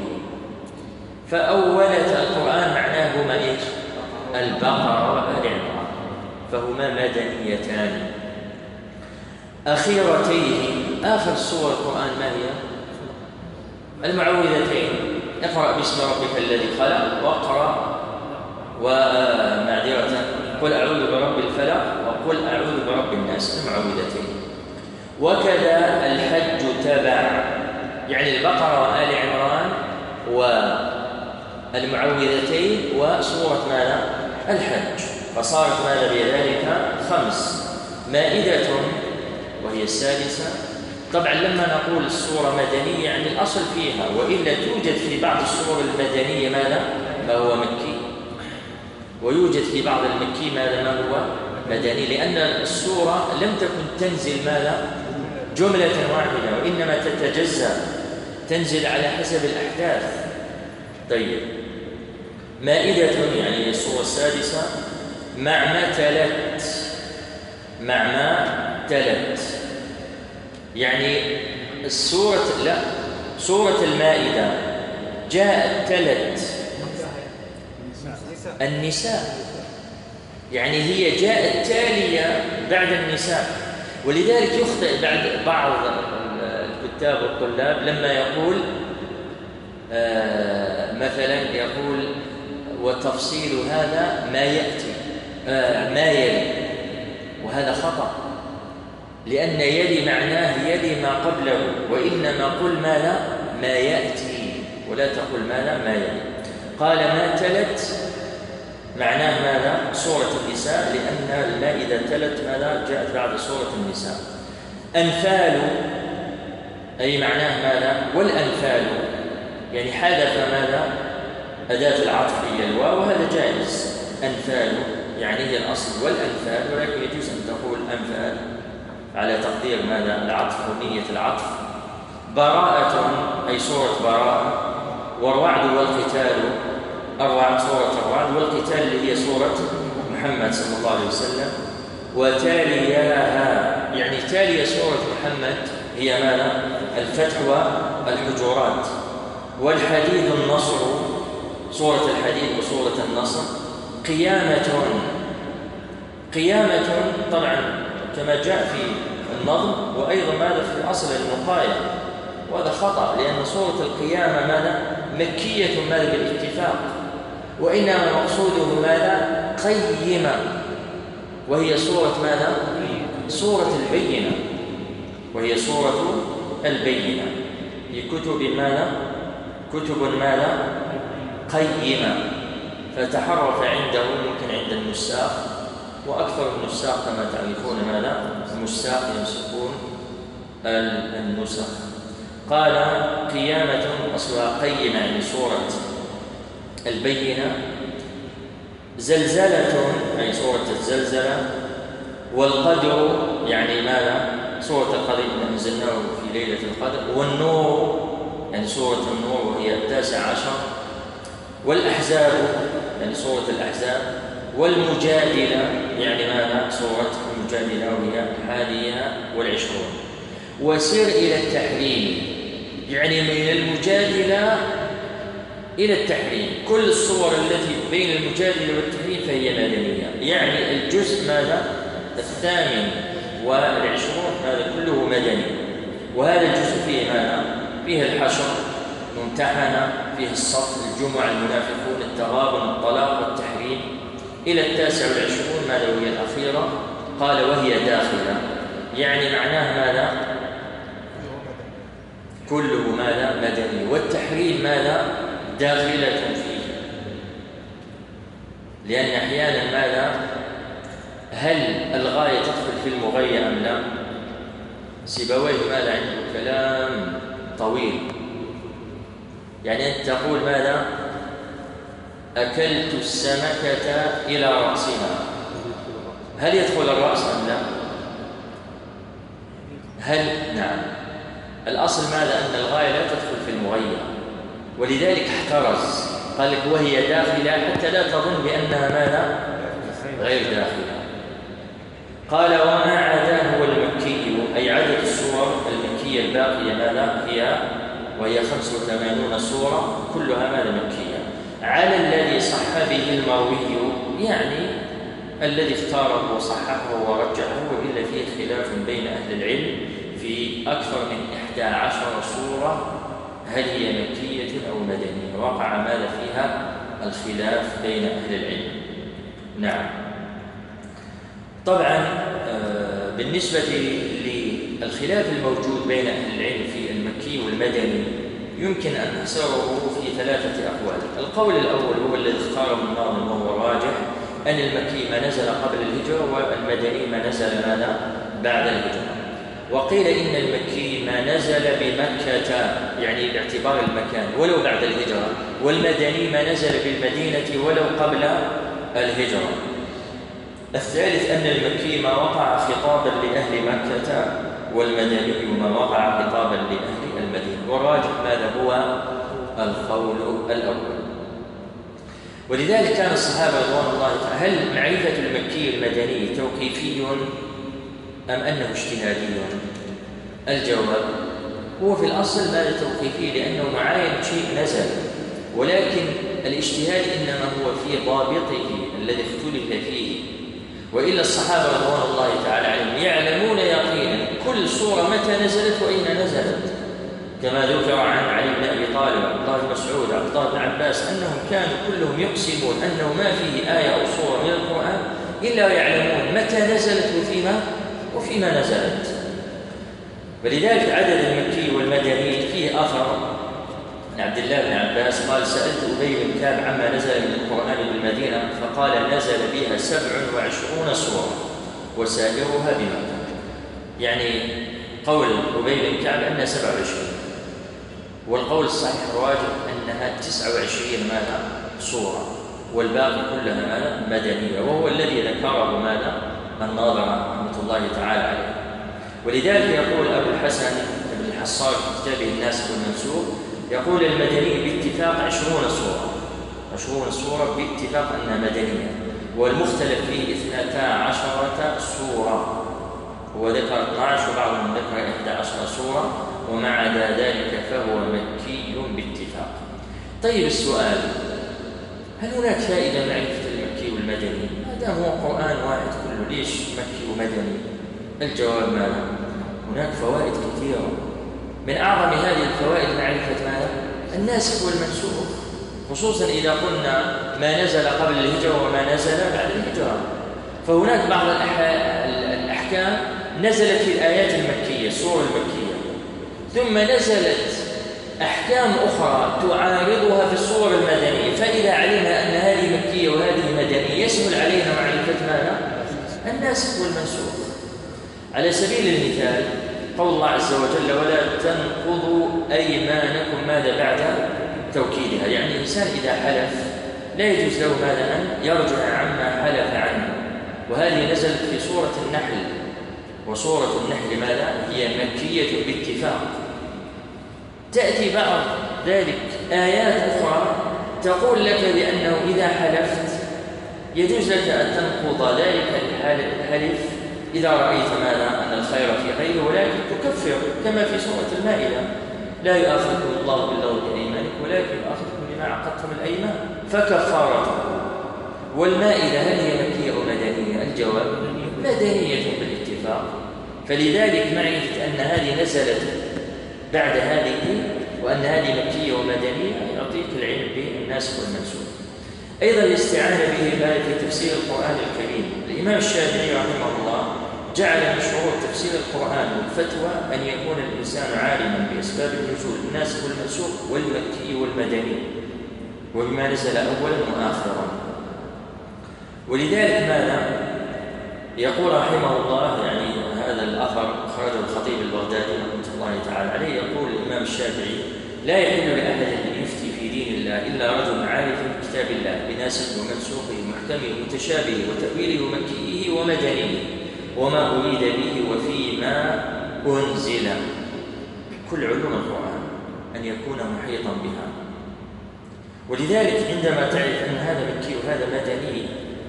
فأولة القرآن معناهما إيش؟ البقرة وآل عمران، فهما مدنيتان. أخيرتيه، آخر سور القرآن ما هي؟ المعوذتين، اقرأ باسم ربك الذي خلق، واقرأ ومعذرة قل أعوذ برب الفلق وقل أعوذ برب الناس، المعوذتين. وكذا الحج تبع، يعني البقرة وآل عمران والمعوذتين وسورة ماذا؟ الحج، فصارت ماذا بذلك؟ 5. مائدة وهي السادسة. طبعا لما نقول السورة مدنية يعني الأصل فيها، وإلا توجد في بعض السور المدنية ماذا؟ ما هو مكي، ويوجد في بعض المكي ماذا؟ ما هو مدني، لأن السورة لم تكن تنزل ماذا؟ جملة واحدة، وإنما تتجزأ، تنزل على حسب الأحداث. طيب، مائدة يعني السورة السادسة مع ما تلت، يعني سورة المائدة جاءت تلت النساء، يعني هي جاءت تالية بعد النساء. ولذلك يخطئ بعض الكتاب والطلاب لما يقول مثلا يقول وتفصيل هذا ما يأتي ما يلي، وهذا خطأ، لأن يلي معناه يلي ما قبله، وإنما قل ما يأتي، ولا تقل ما يلي. قال ما تلت معناه ماذا؟ سورة النساء، لأن المائدة تلت ماذا؟ جاءت بعد سورة النساء. أنفال أي معناه ماذا؟ والأنفال يعني حدث ماذا؟ أداة العطف هي الواو، وهذا جائز. أنفال يعني هي الأصل والأنفال، ولكن يجوز أن تقول أنفال على تقدير ماذا؟ العطف ونية العطف. براءة أي سورة براءة. والرعد والقتال، الرعد سورة الرعد، والقتال اللي هي سورة محمد صلى الله عليه وسلم. وتالياها يعني تالية سورة محمد هي ماذا؟ الفتح والحجرات. والحديد النصر، سورة الحديد وسورة النصر. قيامة طبعا كما جاء في النظم، وأيضا ماذا في أصل المقاية، وهذا خطأ، لأن سورة القيامة ماذا؟ مكية ماذا بالاتفاق، وإنما مقصوده ماذا؟ قيمة، وهي سورة ماذا؟ سورة البينة، وهي سورة البينة. في كتب ماذا؟ قيمة. فتحرف عنده ممكن عند النساخ، وأكثر النساخ كما تعرفون ماذا؟ النساخ يمسكون النسخ. قال قيامة أصلها قيمة يعني سورة البينة. زلزلة أي سورة الزلزلة. والقدر يعني ماذا؟ سورة القدر إن أنزلناه في ليلة القدر. والنور يعني سورة النور وهي 19. والأحزاب يعني سورة الأحزاب. والمجادلة يعني ماذا؟ سورة المجادلة وهي 21. وسر إلى التحريم يعني من المجادلة إلى التحريم، كل الصور التي بين المجادلة والتحريم فهي مدنية، يعني الجزء ماذا؟ 28 هذا كله مدني. وهذا الجزء فيه ماذا؟ فيه الحشر، ممتحنة، فيه الصف، الجمعة، المنافقون، التغابن، الطلاق، والتحريم، إلى 29 ماذا وهي الأخيرة. قال وهي داخلة يعني معناه ماذا؟ كله ماذا؟ مدني. والتحريم ماذا؟ داخلة فيه، لأن أحيانا ماذا؟ هل الغاية تدخل في المغاية أم لا؟ سيبويه ماذا عنده كلام طويل، يعني أنت تقول ماذا؟ أكلت السمكة إلى رأسها، هل يدخل الرأس أم لا؟ نعم. الأصل ماذا؟ أن الغاية لا تدخل في المغير، ولذلك احترز قال لك وهي داخلة حتى لا تظن بأنها ماذا؟ غير داخلة. قال وما عداه هو المكي أي عدد السور المكية الباقية ماذا؟ فيها وهي 85 سورة كلها ماذا؟ مكية. على الذي صح به المروي يعني الذي اختاره وصححه ورجحه، وإلا فيه خلاف بين أهل العلم في أكثر من 11 سورة هل هي مكية أو مدنية، وقع ماذا فيها الخلاف بين أهل العلم. نعم. طبعا بالنسبة للخلاف الموجود بين أهل العلم في المكي والمدني يمكن أن نحصره في 3 أقوال. القول الأول هو الذي اختاره الناظم وهو راجح، أن المكي ما نزل قبل الهجرة، والمدني ما نزل ماذا؟ بعد الهجرة. وقيل إن المكي ما نزل بمكة يعني باعتبار المكان ولو بعد الهجرة، والمدني ما نزل بالمدينة ولو قبل الهجرة. الثالث أن المكي ما وقع خطابا لأهل مكة والمدني ما وقع خطابا لأهل المدينة. والراجح ماذا هو القول الأول. ولذلك كان الصحابة رضوان الله تعالى، هل معرفة المكي المدني توقيفي أم أنه اجتهادي؟ الجواب هو في الأصل ماذا توقيفي، لأنه معاين شيء نزل، ولكن الاجتهاد إنما هو في ضابطه الذي اختلف فيه. وإلا الصحابة رضوان الله تعالى عليهم يعلمون يقينا كل سورة متى نزلت وأين نزلت، كما ذكر عن علي بن أبي طالب، عبد الله بن مسعود، عبد الله بن عباس، أنهم كانوا كلهم يقسمون أنه ما فيه آية أو سورة من القرآن إلا ويعلمون متى نزلت وفيما نزلت. ولذلك عدد المكي والمدني فيه أثر عن عبد الله بن عباس قال: سألت أبي بن كعب عما نزل من القرآن بالمدينة فقال: نزل بها 27 سورة وسائرها بمكة. يعني قول أبي بن كعب أنها 27، والقول الصحيح الراجح أنها 29 ماذا سورة، والباقي كلها ماذا مدنية، وهو الذي ذكره ماذا الناظر رحمة الله تعالى عليه. ولذلك يقول أبو الحسن بن الحصار في كتابه الناسخ والمنسوخ، يقول: المدني باتفاق 20 سورة باتفاق أنها مدنية، والمختلف فيه 12 سورة، هو ذكر 12 وبعضهم ذكر 11 سورة، وما عدا ذلك فهو مكي باتفاق. طيب السؤال: هل هناك فائدة معرفة المكي والمدني؟ ما دام هو قرآن واحد كله، ليش مكي ومدني؟ الجواب ماذا؟ هناك فوائد كثيرة، من أعظم هذه الفوائد معرفة ماذا؟ الناسخ والمنسوخ، خصوصا إذا قلنا ما نزل قبل الهجرة وما نزل بعد الهجرة. فهناك بعض الأحكام نزلت في الآيات المكية، السور المكية، ثم نزلت أحكام أخرى تعارضها في السور المدنية، فإذا علمنا أن هذه مكية وهذه مدنية يسهل علينا معرفة ماذا؟ الناسخ والمنسوخ. على سبيل المثال قول الله عز وجل: ولا تنقضوا أيمانكم ماذا بعد توكيدها. يعني الإنسان إذا حلف لا يجوز له ماذا أن يرجع عما حلف عنه، وهذه نزلت في سورة النحل، وسورة النحل ماذا؟ هي مكية باتفاق. تأتي بعض ذلك آيات أخرى تقول لك بأنه إذا حلفت يجوز لك أن تنقض ذلك الحلف إذا رأيت ماذا أن الخير في غيره، ولكن تكفر، كما في سورة المائدة: لا يؤاخذكم الله باللغو في أيمانكم ولكن يؤاخذكم بما عقدتم الأيمان فكفارته. والمائدة هل هي مكية أو مدنية؟ الجواب: مدنية بالاتفاق. فلذلك معرفة أن هذه نزلت بعد هذه وأن هذه مكية ومدنية يعطيك العلم بالناسخ والمنسوخ. أيضا الاستعانة به في تفسير القرآن الكريم. الإمام الشافعي رحمه الله جعل من شروط تفسير القرآن والفتوى أن يكون الإنسان عالما بأسباب النزول، الناسخ والمنسوخ والمكي والمدني، وبما نزل أولا وآخرا. ولذلك ماذا يقول رحمه الله، يعني هذا الأثر أخرجه الخطيب البغدادي رحمه الله تعالى عليه، يقول الإمام الشافعي: لا يحل لأحد أن يفتي في دين الله إلا رجل عارف بكتاب الله بناسخ ومنسوخه محكمه ومتشابهه وتأويله ومكيه ومدنيه وما أريد به وفيما أنزل. كل علوم القرآن أن يكون محيطا بها. ولذلك عندما تعرف أن هذا مكي وهذا مدني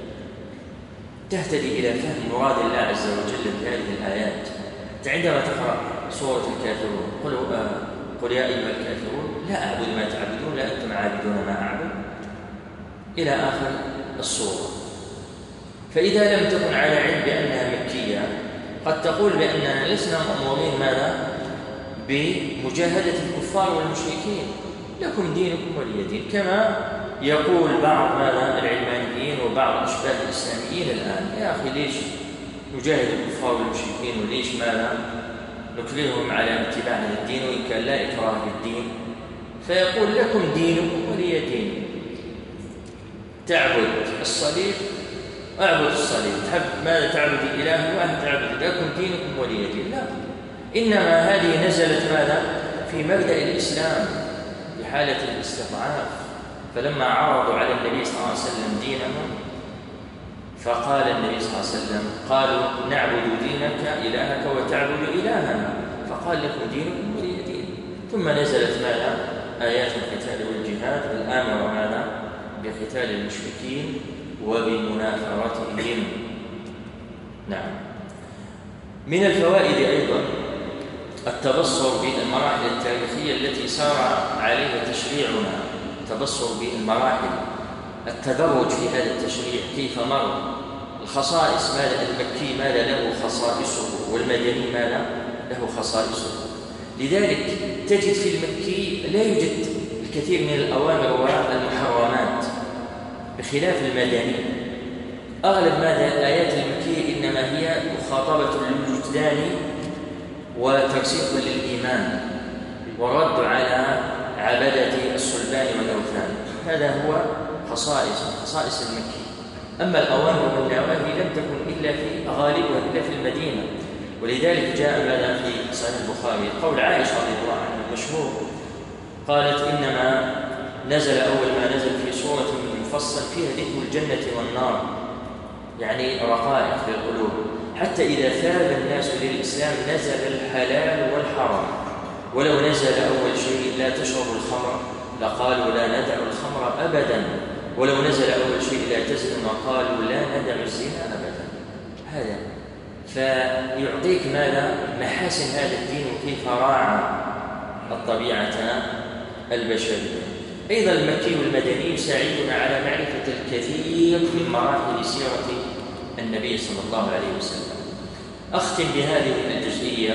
تهتدي إلى فهم مراد الله عز وجل بهذه الآيات. عندما تقرأ سورة الكافرون: قل يا أيها الكافرون لا أعبد ما تعبدون لا أنتم عابدون ما أعبد، إلى آخر السورة. فإذا لم تكن على علم بأنها مكية قد تقول بأننا لسنا مأمورين ماذا؟ بمجاهدة الكفار والمشركين، لكم دينكم ولي دين، كما يقول بعض ماذا العلمانيين وبعض أشباه الإسلاميين الآن: يا أخي ليش نجاهد الكفار والمشركين وليش ماذا نكرههم على اتباع هذا الدين وإن كان لا إكراه بالدين؟ فيقول: لكم دينكم ولي دين، تعبد الصليب أعبد الصليب، تحب ماذا تعبد إله واحد تعبد، لكم دينكم ولي دين. لا، إنما هذه نزلت ماذا؟ في مبدأ الإسلام في حالة الاستضعاف، فلما عرضوا على النبي صلى الله عليه وسلم دينهم فقال النبي صلى الله عليه وسلم قالوا نعبد دينك إلهك وتعبد إلهنا، فقال لكم دينكم ولي دين. ثم نزلت ماذا؟ آيات القتال والجهاد الآمر ماذا؟ بقتال المشركين وبمنافرتهم. نعم. من الفوائد أيضا التبصر بالمراحل التاريخية التي سار عليها تشريعنا، التبصر بالمراحل، التدرج في هذا التشريع كيف مر، الخصائص ماذا المكي ماذا له خصائصه والمدني ماذا له خصائصه. لذلك تجد في المكي لا يوجد الكثير من الأوامر والمحرمات بخلاف المدني. أغلب ماذا الآيات المكية إنما هي مخاطبة للوجدان وترسيخ للإيمان ورد على عبدة الصلبان والأوثان. هذا هو خصائص المكي. أما الأوامر والنواهي لم تكن إلا في غالبها إلا في المدينة. ولذلك جاء ماذا في صحيح البخاري قول عائشة رضي الله عنها المشهور، قالت إنما نزل أول ما نزل في سورة مفصل فيها ذكر الجنة والنار، يعني رقائق للقلوب، حتى إذا ثاب الناس للإسلام نزل الحلال والحرام. ولو نزل أول شيء لا تشربوا الخمر لقالوا لا ندع الخمر أبدا، ولو نزل أول شيء لا تزنوا قالوا لا ندع الزنا أبدا. هذا فيعطيك ماذا محاسن هذا الدين وكيف راعى الطبيعة البشرية. أيضا المكي والمدني يساعدنا على معرفة الكثير من مراحل سيرة النبي صلى الله عليه وسلم. أختم بهذه الجزئية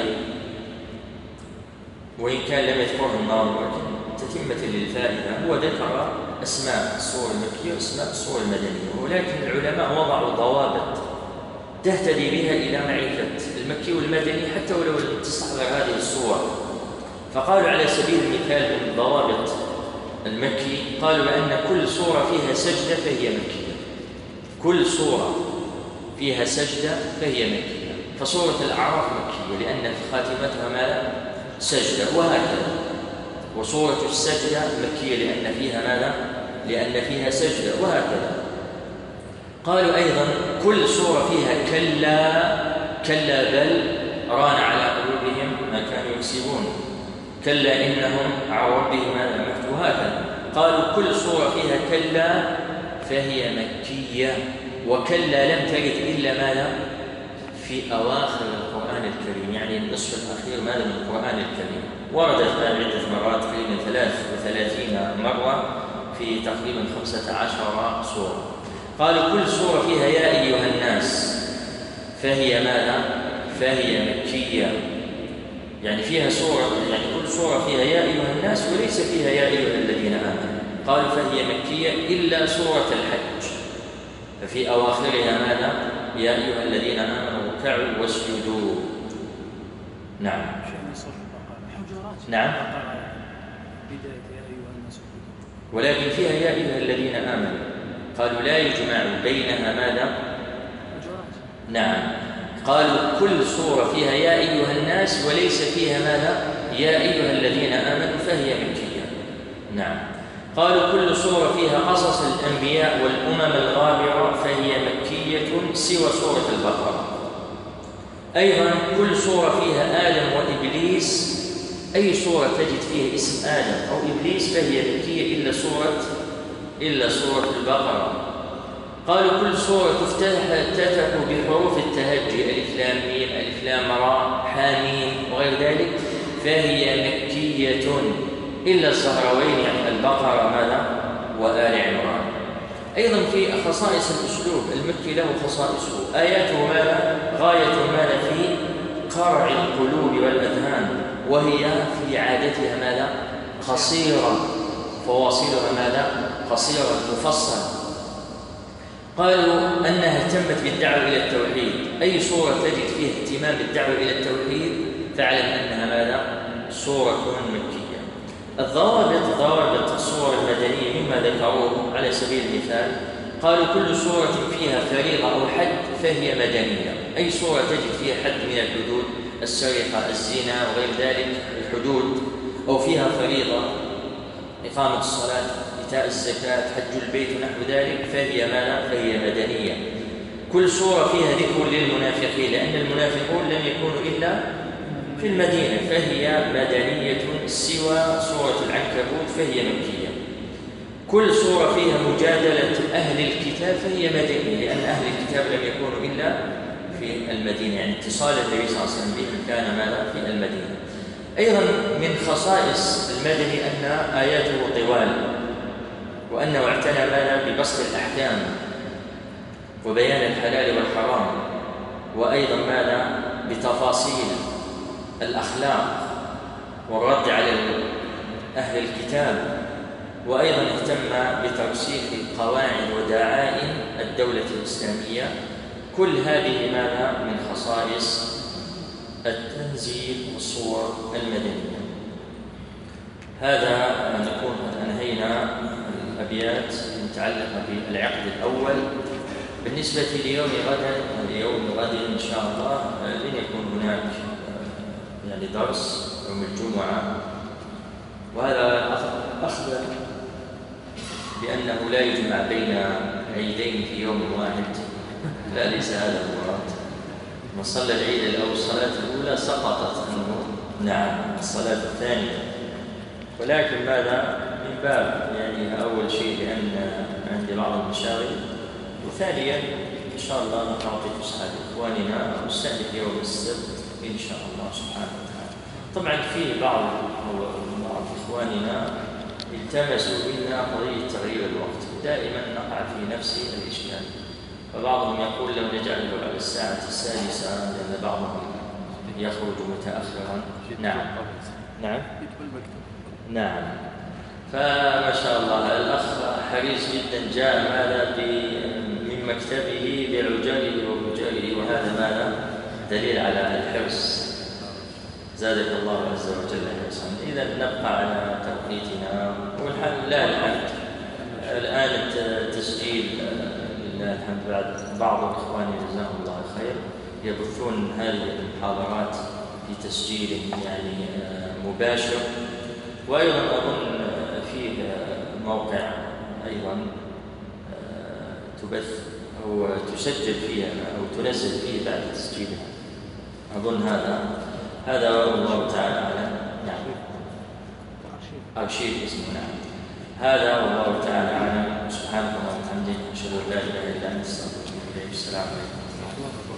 وإن كان لم يذكرها الناظم تتمة للفائدة. هو ذكر أسماء الصور المكية وأسماء الصور المدنية، ولكن العلماء وضعوا ضوابط تهتدي بها إلى معرفة المكي والمدني حتى ولو لم تستحضر هذه الصور. فقالوا على سبيل المثال من ضوابط المكي قالوا بأن كل صورة فيها سجدة فهي مكية، كل صورة فيها سجدة فهي مكية. فصورة الأعراف مكية لأن في خاتمتها ماذا؟ سجدة، وهكذا. وصورة السجدة مكية لأن فيها ماذا؟ لأن فيها سجدة، وهكذا. قالوا أيضا كل صورة فيها كلا بل ران على قلوبهم ما كانوا يكسبون، كلا إنهم عن ربهم ماذا مكتوب، وهكذا. قالوا كل صورة فيها كلا فهي مكية، وكلا لم ترد إلا ماذا؟ في أواخر القرآن الكريم، يعني النصف الأخير ماذا من القرآن الكريم. وردت عدة مرات تقريبا 33 مرة في تقريبا 15 سورة. قالوا كل سورة فيها يا أيها الناس فهي ماذا؟ فهي مكية، يعني فيها سورة، يعني كل سورة فيها يا أيها الناس وليس فيها يا أيها الذين آمنوا. قالوا فهي مكية إلا سورة الحج، ففي أواخرها ماذا؟ يا أيها الذين آمنوا اركعوا واسجدوا. نعم. نعم. ولكن فيها يا أيها الذين آمنوا، قالوا لا يجمع بينها ماذا؟ نعم. قالوا كل سورة فيها يا أيها الناس وليس فيها ماذا؟ يا أيها الذين آمنوا فهي مكية. نعم. قالوا كل سورة فيها قصص الأنبياء والأمم الغابرة فهي مكية سوى سورة البقرة. أيضا كل سورة فيها آدم وإبليس، أي سورة تجد فيها اسم آدم أو إبليس فهي مكية إلا سورة البقرة. قالوا كل سورة تفتتح بحروف التهجي ألف لام ميم ألف لام راء حاميم وغير ذلك فهي مكية إلا الزهروين، يعني البقرة ماذا؟ وآل عمران. أيضا في خصائص الأسلوب المكي له خصائصه، آياته ماذا؟ غاية ماذا؟ في قرع القلوب والأذهان، وهي في عادتها ماذا؟ قصيرة، فواصلها ماذا؟ قصيرة مفصلة. قالوا أنها اهتمت بالدعوة إلى التوحيد، أي سورة تجد فيها اهتمام بالدعوة إلى التوحيد فاعلم أنها ماذا؟ سورة مكية. ضوابط السور المدنية مما ذكروه على سبيل المثال، قالوا كل سورة فيها فريضة أو حد فهي مدنية، أي سورة تجد فيها حد من الحدود، السرقة، الزنا وغير ذلك الحدود، أو فيها فريضة إقامة الصلاة، إيتاء الزكاة، حج البيت ونحو ذلك فهي ماذا؟ فهي مدنية. كل سورة فيها ذكر للمنافقين، لأن المنافقون لم يكونوا إلا في المدينة، فهي مدنية سوى سورة العنكبوت فهي مكية. كل سورة فيها مجادلة أهل الكتاب فهي مدنية، لأن أهل الكتاب لم يكونوا إلا في المدينة، يعني اتصال النبي صلى الله عليه وسلم بهم كان ماذا في المدينة. أيضا من خصائص المدني أن آياته طوال، وأنه اعتنى ماذا ببسط الأحكام وبيان الحلال والحرام، وأيضا ماذا بتفاصيل الأخلاق والرد على أهل الكتاب، وأيضا اهتم بترسيخ قواعد ودعائم الدولة الإسلامية. كل هذه ماذا من خصائص التنزيل والصور المدنية. هذا نكون قد أنهينا الأبيات المتعلقة بالعقد الأول. بالنسبة ليوم غد إن شاء الله لن يكون هناك يعني درس يوم الجمعة، وهذا أخبر بأنه لا يجمع بين عيدين في يوم واحد، لا ليس هذا المراد. من صلى العيد أو الصلاة الأولى سقطت عنه نعم الصلاة الثانية، ولكن ماذا من باب يعني أول شيء لأن عندي بعض المشاغل، وثانيا إن شاء الله نعطي فسحة لإخواننا ونستهدف يوم السبت إن شاء الله سبحانه وتعالى. طبعا في بعض إخواننا التمسوا منا قضية تغيير الوقت، ودائما نقع في نفس الإشكال، فبعضهم يقول لو نجعله على الساعة 6 لأن بعضهم يخرج متأخرا. نعم فما شاء الله الأخ حريص جدا، جاء ماذا من مكتبه بعجاله وبجاله، وهذا ماذا دليل على الحرص. زادك الله عز وجل حرصا. إذا نبقى على توقيتنا والحمد لله الحمد. الآن التسجيل لله الحمد بعد بعض الإخوان جزاهم الله خير يبثون هذه المحاضرات في تسجيل يعني مباشر، وأيضا أظن فيه موقع أيضا تبث أو تسجل فيه أو تنزل فيه بعد تسجيلها، أظن هذا والله تعالى أعلم. نعم أرشيف اسمه. نعم هذا والله تعالى أعلم. سبحانك اللهم وبحمدك أشهد أن لا إله إلا أنت أستغفرك وأتوب إليك. السلام عليكم.